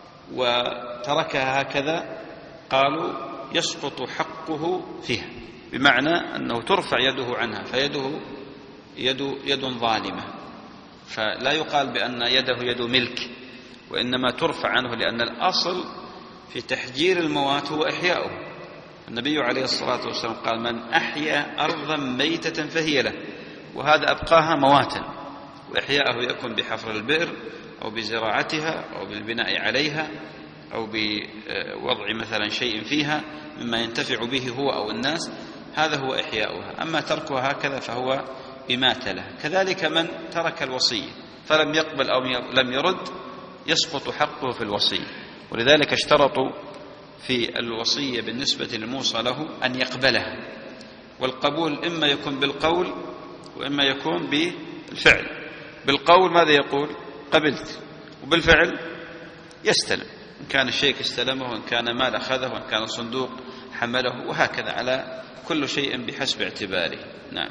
وتركها هكذا، قالوا يسقط حقه فيها، بمعنى أنه ترفع يده عنها، فيده يد, يد ظالمة، فلا يقال بأن يده يد ملك، وإنما ترفع عنه، لأن الأصل في تحجير الموات هو إحياؤه. النبي عليه الصلاة والسلام قال من أحيا أرضا ميتة فهي له، وهذا أبقاها مواتا، وإحياؤه يكون بحفر البئر أو بزراعتها أو بالبناء عليها أو بوضع مثلا شيء فيها مما ينتفع به هو أو الناس، هذا هو إحياؤها. أما تركها هكذا فهو إماتة لها. كذلك من ترك الوصية فلم يقبل أو لم يرد يسقط حقه في الوصية، ولذلك اشترطوا في الوصية بالنسبة للموصى له أن يقبلها، والقبول إما يكون بالقول وإما يكون بالفعل. بالقول ماذا يقول؟ قبلت، وبالفعل يستلم، إن كان الشيء استلمه وإن كان مال أخذه وإن كان صندوق حمله، وهكذا على كل شيء بحسب اعتباره. نعم.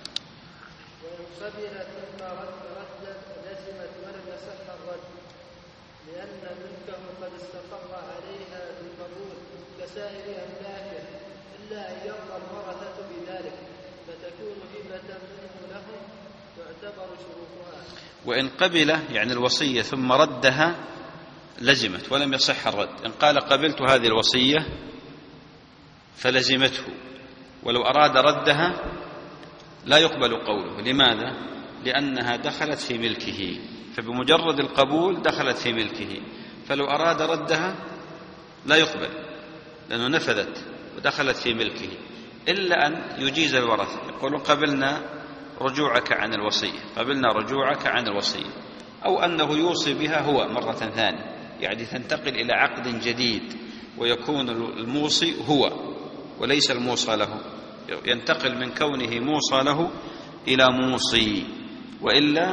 وإن قبل ثم رد لزمت ولم يصح الرد، لأن ملكه قد استقر عليها بالقبول كسائر أملاكه، إلا أن يرضى الورثة بذلك فتكون هبة منه لهم تعتبر شروطها. وإن قبل يعني الوصية ثم ردها لزمت ولم يصح الرد. إن قال قبلت هذه الوصية فلزمته، ولو أراد ردها لا يقبل قوله. لماذا؟ لأنها دخلت في ملكه، فبمجرد القبول دخلت في ملكه، فلو أراد ردها لا يقبل لأنه نفذت ودخلت في ملكه، إلا أن يجيز الورثة، يقولون قبلنا رجوعك عن الوصية قبلنا رجوعك عن الوصية، أو أنه يوصي بها هو مرة ثانية، يعني تنتقل إلى عقد جديد ويكون الموصي هو وليس الموصى له، ينتقل من كونه موصى له إلى موصي، وإلا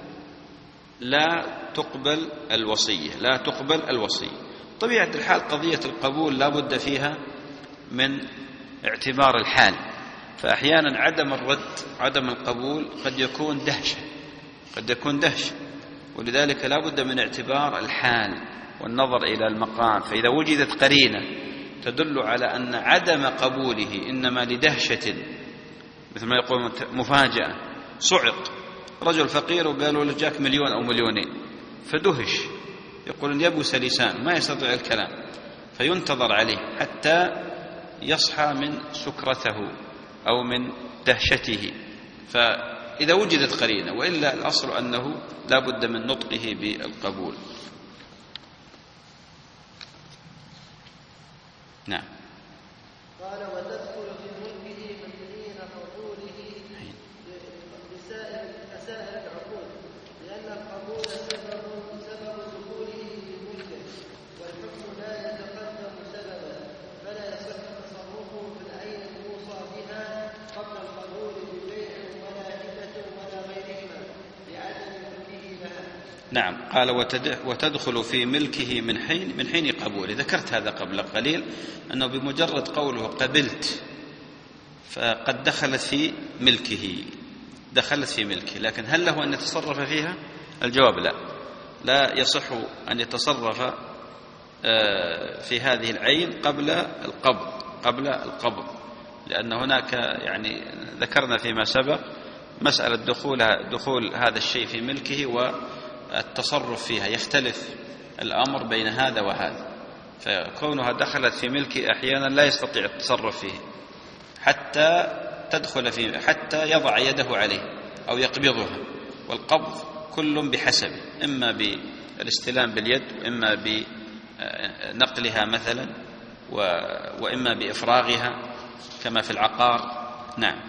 لا تقبل الوصية لا تقبل الوصية. طبيعة الحال قضية القبول لا بد فيها من اعتبار الحال، فأحيانا عدم الرد عدم القبول قد يكون دهشة قد يكون دهشة ولذلك لا بد من اعتبار الحال والنظر إلى المقام. فإذا وجدت قرينة تدل على أن عدم قبوله إنما لدهشة، مثل ما يقول مفاجأة، صعق رجل فقير وقالوا له جاك مليون أو مليونين فدهش، يقول يبس لسان ما يستطيع الكلام، فينتظر عليه حتى يصحى من سكرته أو من دهشته، فإذا وجدت قرينة، وإلا الأصل أنه لا بد من نطقه بالقبول. نعم. قال وتدخل في ملكه من حين قبوله بسائر مسائل العقول، لأن القبول سبب سبب دخوله في ملكه، والحكم لا يتقدم سببا، فلا يصح تصرفه في العين الموصى بها قبل القبول ببيع ولا هبة ولا غيرهما لعدم ملكه لها. نعم. قال وتدخل في ملكه من حين من حين قبوله. ذكرت هذا قبل قليل، أنه بمجرد قوله قبلت فقد دخلت في ملكه، دخلت في ملكه، لكن هل له أن يتصرف فيها؟ الجواب لا، لا يصح أن يتصرف في هذه العين قبل القبض قبل القبض لأن هناك يعني ذكرنا فيما سبق مسألة دخول دخول هذا الشيء في ملكه والتصرف فيها، يختلف الأمر بين هذا وهذا، فكونها دخلت في ملكه أحيانا لا يستطيع التصرف فيه حتى تدخل فيه، حتى يضع يده عليه أو يقبضها، والقبض كل بحسبه، إما بالاستلام باليد، وإما بنقلها مثلا، وإما بإفراغها كما في العقار. نعم.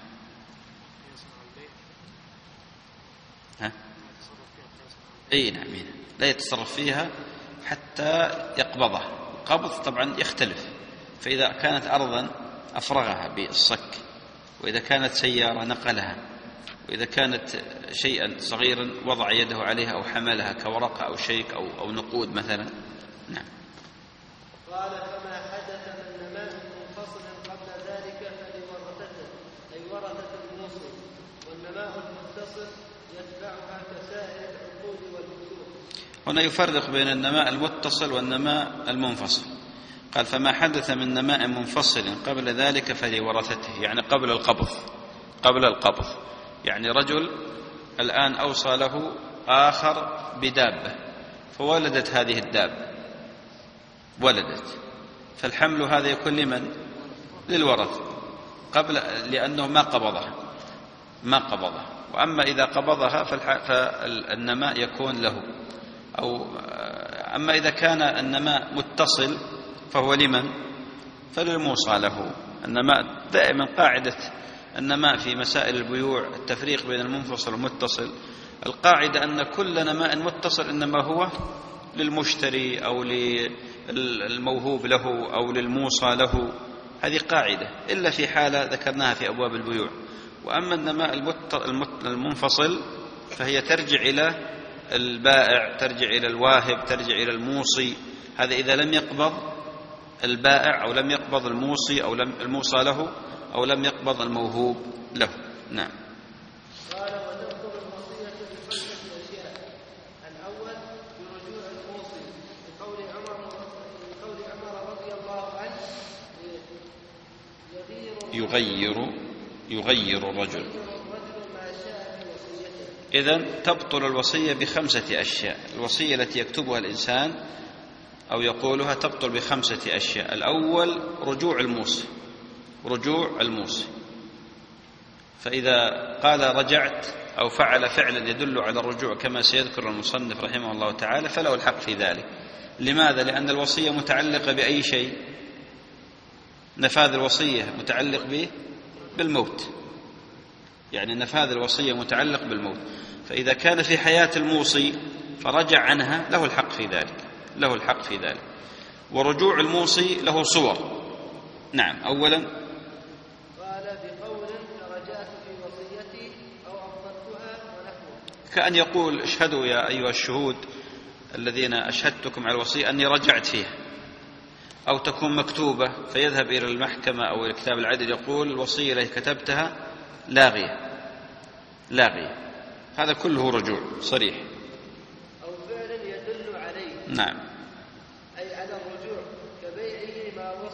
ها؟ أي نعم، لا يتصرف فيها حتى يقبضها. القبض طبعا يختلف، فإذا كانت أرضا أفرغها بالصك، وإذا كانت سيارة نقلها، وإذا كانت شيئا صغيرا وضع يده عليها أو حملها كورقة أو شيك أو, أو نقود مثلا. نعم. قال فما حدث من نماء منفصل قبل ذلك فلورثته، أي ورثة الموصي، والنماء المتصل يتبعها كسائر العقود والفسوق. هنا يفرق بين النماء المتصل والنماء المنفصل. قال فما حدث من نماء منفصل قبل ذلك فلورثته، يعني قبل القبض قبل القبض يعني رجل الآن أوصى له آخر بدابة، فولدت هذه الدابة، ولدت، فالحمل هذا يكون لمن؟ للورث، قبل لأنه ما قبضها ما قبضها وأما إذا قبضها فالنماء يكون له، أو أما إذا كان النماء متصل فهو لمن؟ فللموصى له. النماء دائما قاعدة النماء في مسائل البيوع التفريق بين المنفصل والمتصل، القاعدة أن كل نماء متصل إنما هو للمشتري أو للموهوب له أو للموصى له، هذه قاعدة، إلا في حالة ذكرناها في أبواب البيوع. وأما النماء المنفصل فهي ترجع إلى البائع، ترجع إلى الواهب، ترجع إلى الموصي، هذا إذا لم يقبض البائع أو لم يقبض الموصي أو لم الموصى له أو لم يقبض الموهوب له. نعم. قال وتذكر الوصية بخمسة أشياء. الأول برجوع الموصي بقول عمر بقول عمر رضي الله عنه يغير يغير الرجل، ما شاء في وصيته. إذن تبطل الوصية بخمسة أشياء. الوصية التي يكتبها الإنسان أو يقولها تبطل بخمسة أشياء. الأول رجوع الموصي، رجوع الموصي، فإذا قال رجعت أو فعل فعلا يدل على الرجوع كما سيذكر المصنف رحمه الله تعالى فله الحق في ذلك. لماذا؟ لأن الوصية متعلقة بأي شيء؟ نفاذ الوصية متعلق به بالموت، يعني نفاذ الوصية متعلق بالموت، فإذا كان في حياة الموصي فرجع عنها له الحق في ذلك، له الحق في ذلك. ورجوع الموصي له صور. نعم. أولا قال بقول رجعت في وصيتي أو أبطلتها ونحوه، كأن يقول اشهدوا يا أيها الشهود الذين أشهدتكم على الوصية أني رجعت فيها، أو تكون مكتوبة فيذهب إلى المحكمة أو إلى كتاب العدل يقول الوصية التي كتبتها لاغية لاغية، هذا كله رجوع صريح. أو فعل يدل عليه، نعم. أي على الرجوع كبيعه ما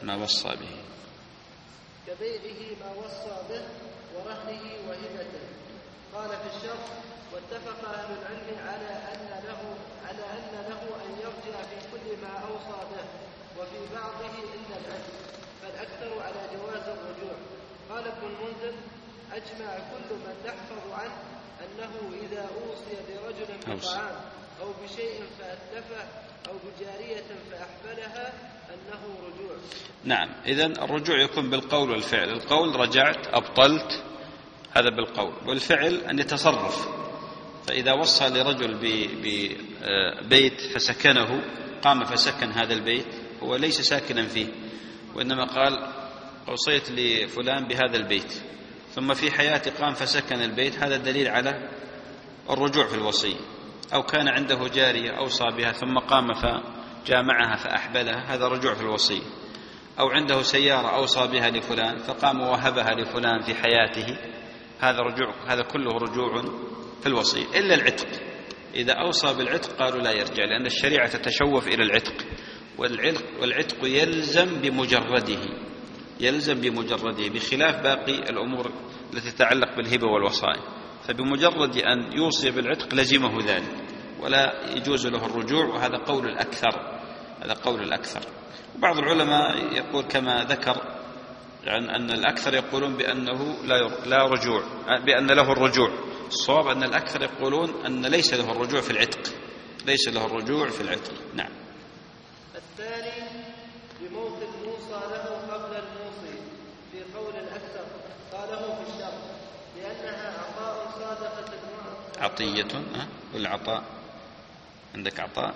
ما وصى به كبيعه ما وصى به ورهنه وهبته. قال في الشرح: واتفق أهل العلم على أن له على أن له أن يرجع في كل ما أوصى به، وفي بعضه إلا العدل، فالأكثر على جواز الرجوع. قال ابن المنذر: أجمع كل من نحفظ عنه أنه إذا أوصي برجل بطعام أو بشيء فأتلفه أو بجارية فأحفلها أنه رجوع. نعم، إذن الرجوع يكون بالقول والفعل. القول رجعت أبطلت، هذا بالقول، والفعل أن يتصرف. فإذا وصى لرجل ببيت فسكنه، قام فسكن هذا البيت، هو ليس ساكنا فيه، وإنما قال أوصيت لفلان بهذا البيت، ثم في حياته قام فسكن البيت، هذا دليل على الرجوع في الوصية. أو كان عنده جارية أوصى بها ثم قام فجامعها فأحبلها، هذا رجوع في الوصية. أو عنده سيارة أوصى بها لفلان فقام ووهبها لفلان في حياته، هذا رجوع، هذا كله رجوع في الوصية. إلا العتق، إذا أوصى بالعتق قالوا لا يرجع، لأن الشريعة تتشوف إلى العتق، والعتق يلزم بمجرده، يلزم بمجرده، بخلاف باقي الأمور التي تتعلق بالهبة والوصايا. فبمجرد أن يوصي بالعتق لزمه ذلك، ولا يجوز له الرجوع، وهذا قول الأكثر، هذا قول الأكثر. وبعض العلماء يقول كما ذكر، يعني أن الأكثر يقولون بأنه لا رجوع، بأن له الرجوع. الصواب أن الأكثر يقولون أن ليس له الرجوع في العتق، ليس له الرجوع في العتق. نعم. الثاني بموت الموصى له قبل الموصي، في قول الأكثر قاله في الشرع، لأنها عطاء صادقة المعطى. عطية أه؟ ولا عطاء؟ عندك عطاء؟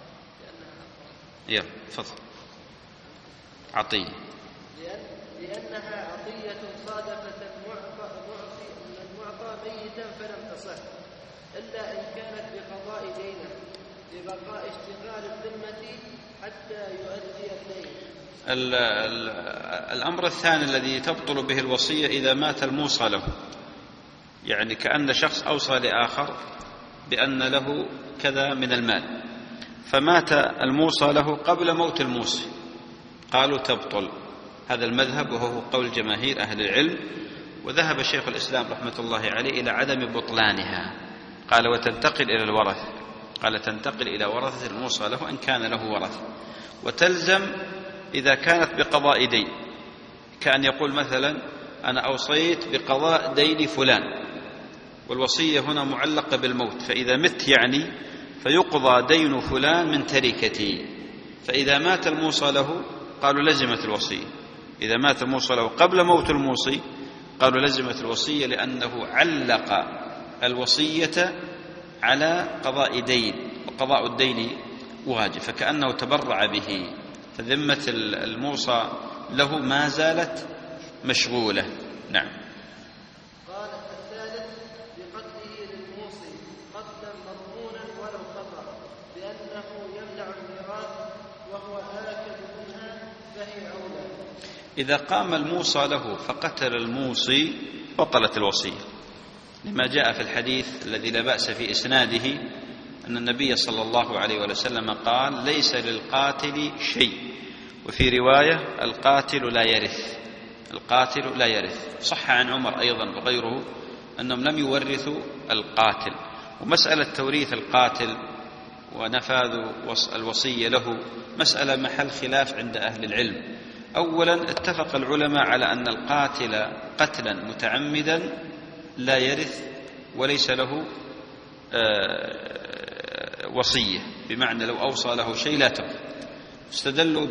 يلا تفضل. عطية. لأنها عطية صادقة المعطى المعطى ميتا فلم تصح، إلا إن كانت بقضاء دينه لبقاء اشتغال الذمة حتى يؤدي الدين. الأمر الثاني الذي تبطل به الوصية إذا مات الموصى له، يعني كأن شخص أوصى لآخر بأن له كذا من المال، فمات الموصى له قبل موت الموصي، قالوا تبطل. هذا المذهب وهو قول جماهير أهل العلم، وذهب شيخ الإسلام رحمة الله عليه إلى عدم بطلانها، قال وتنتقل إلى الورث، قال تنتقل إلى ورثة الموصى له إن كان له ورث، وتلزم إذا كانت بقضاء دين، كأن يقول مثلا أنا أوصيت بقضاء دين فلان، والوصية هنا معلقة بالموت، فإذا مت يعني فيقضى دين فلان من تركتي. فإذا مات الموصى له قالوا لزمت الوصية، إذا مات الموصى له قبل موت الموصي قالوا لزمت الوصية، لأنه علق الوصية على قضاء دين، وقضاء الدين واجب، فكأنه تبرع به، فذمة الموصى له ما زالت مشغولة. نعم. قال الثالث بقتله للموصي قتلا مضمونا ولو خطأ، لأنه يمنع الميراث وهو آكل منها فهي أولى. إذا قام الموصى له فقتل الموصي بطلت الوصية، لما جاء في الحديث الذي لا بأس في إسناده أن النبي صلى الله عليه وسلم قال ليس للقاتل شيء، وفي رواية القاتل لا يرث، القاتل لا يرث. صح عن عمر أيضا وغيره أنهم لم يورثوا القاتل. ومسألة توريث القاتل ونفاذ الوصية له مسألة محل خلاف عند أهل العلم. أولا اتفق العلماء على أن القاتل قتلا متعمدا لا يرث وليس له وصية، بمعنى لو أوصى له شيء لا ترث. استدلوا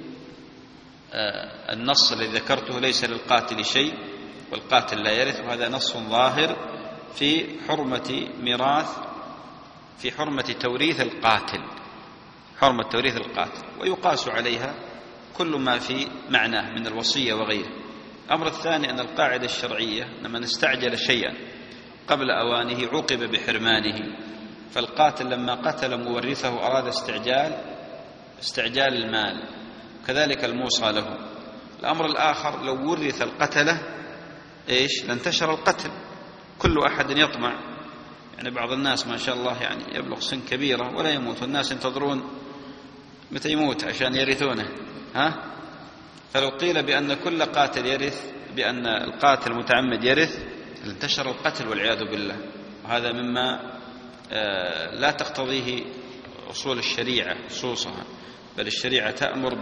بالنص الذي ذكرته ليس للقاتل شيء والقاتل لا يرث، وهذا نص ظاهر في حرمة ميراث، في حرمة توريث القاتل، حرمة توريث القاتل، ويقاس عليها كل ما في معناه من الوصية وغيره. الأمر الثاني أن القاعدة الشرعية أن من استعجل شيئا قبل أوانه عوقب بحرمانه، فالقاتل لما قتل مورثه أراد استعجال استعجال المال، كذلك الموصى له. الأمر الآخر لو ورث القتلة إيش لانتشر القتل، كل أحد يطمع، يعني بعض الناس ما شاء الله يعني يبلغ سن كبيرة ولا يموت، والناس ينتظرون متى يموت عشان يرثونه، ها فلو قيل بأن كل قاتل يرث، بأن القاتل المتعمد يرث، انتشر القتل والعياذ بالله. وهذا مما لا تقتضيه أصول الشريعة خصوصها، بل الشريعة تأمر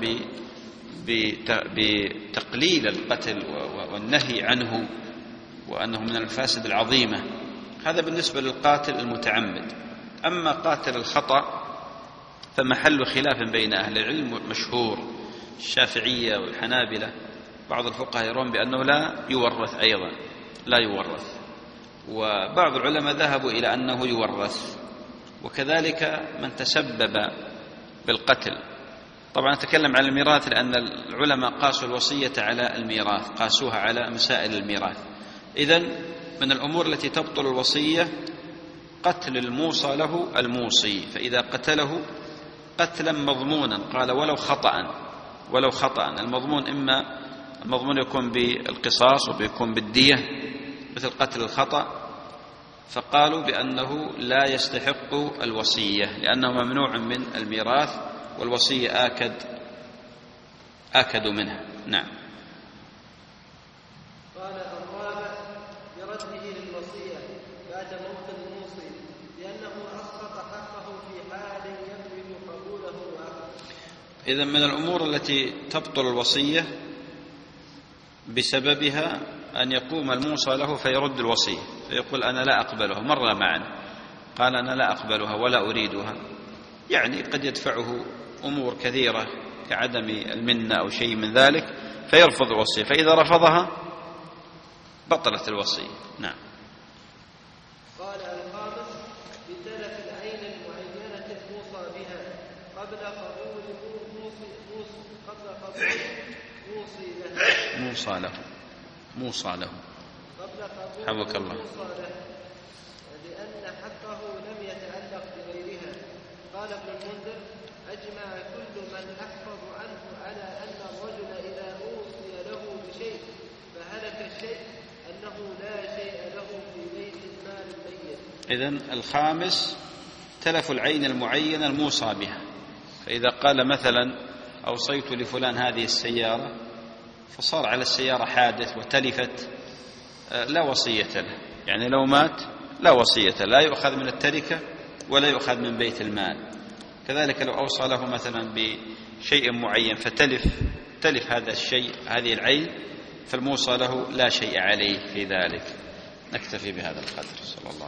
بتقليل القتل والنهي عنه، وأنه من المفاسد العظيمة. هذا بالنسبة للقاتل المتعمد. أما قاتل الخطأ فمحل خلاف بين أهل العلم مشهور، الشافعية والحنابلة، بعض الفقهاء يرون بأنه لا يورث أيضا، لا يورث، وبعض العلماء ذهبوا إلى أنه يورث، وكذلك من تسبب بالقتل. طبعا نتكلم عن الميراث لأن العلماء قاسوا الوصية على الميراث، قاسوها على مسائل الميراث. إذن من الأمور التي تبطل الوصية قتل الموصى له الموصي، فإذا قتله قتلا مضمونا، قال ولو خطأ، ولو خطأ. المضمون إما المضمون يكون بالقصاص وبيكون بالدية مثل قتل الخطأ، فقالوا بأنه لا يستحق الوصية لأنه ممنوع من الميراث، والوصية آكد آكد منها. نعم. قال الرابع برده للوصية بعد موت الموصي لأنه أسقط حقه في حال يملك قبوله وأخذه. إذن من الأمور التي تبطل الوصية بسببها أن يقوم الموصى له فيرد الوصية، فيقول أنا لا أقبلها، مر معنا قال أنا لا أقبلها ولا أريدها، يعني قد يدفعه أمور كثيرة كعدم المنة أو شيء من ذلك، فيرفض الوصية، فإذا رفضها بطلت الوصية. نعم. قال الخامس بتلف العين المعينة الموصى بها قبل قبول موصي قبل قبول موصي له موصى له موصى له قبل قبول حفظك الله. موصى له لأن حقه لم يتعلق بغيرها. قال ابن المنذر أجمع كل من أحفظ عنه على أن الرجل إذا أوصي له بشيء فهلك الشيء أنه لا شيء له في بيت المال الميت. إذن الخامس تلف العين المعينة الموصى بها، فإذا قال مثلا أوصيت لفلان هذه السيارة فصار على السيارة حادث وتلفت، لا وصية له، يعني لو مات لا وصية، لا يؤخذ من التركة ولا يؤخذ من بيت المال. كذلك لو أوصى له مثلا بشيء معين فتلف تلف هذا الشيء هذه العين، فالموصى له لا شيء عليه في ذلك. نكتفي بهذا القدر. صلى الله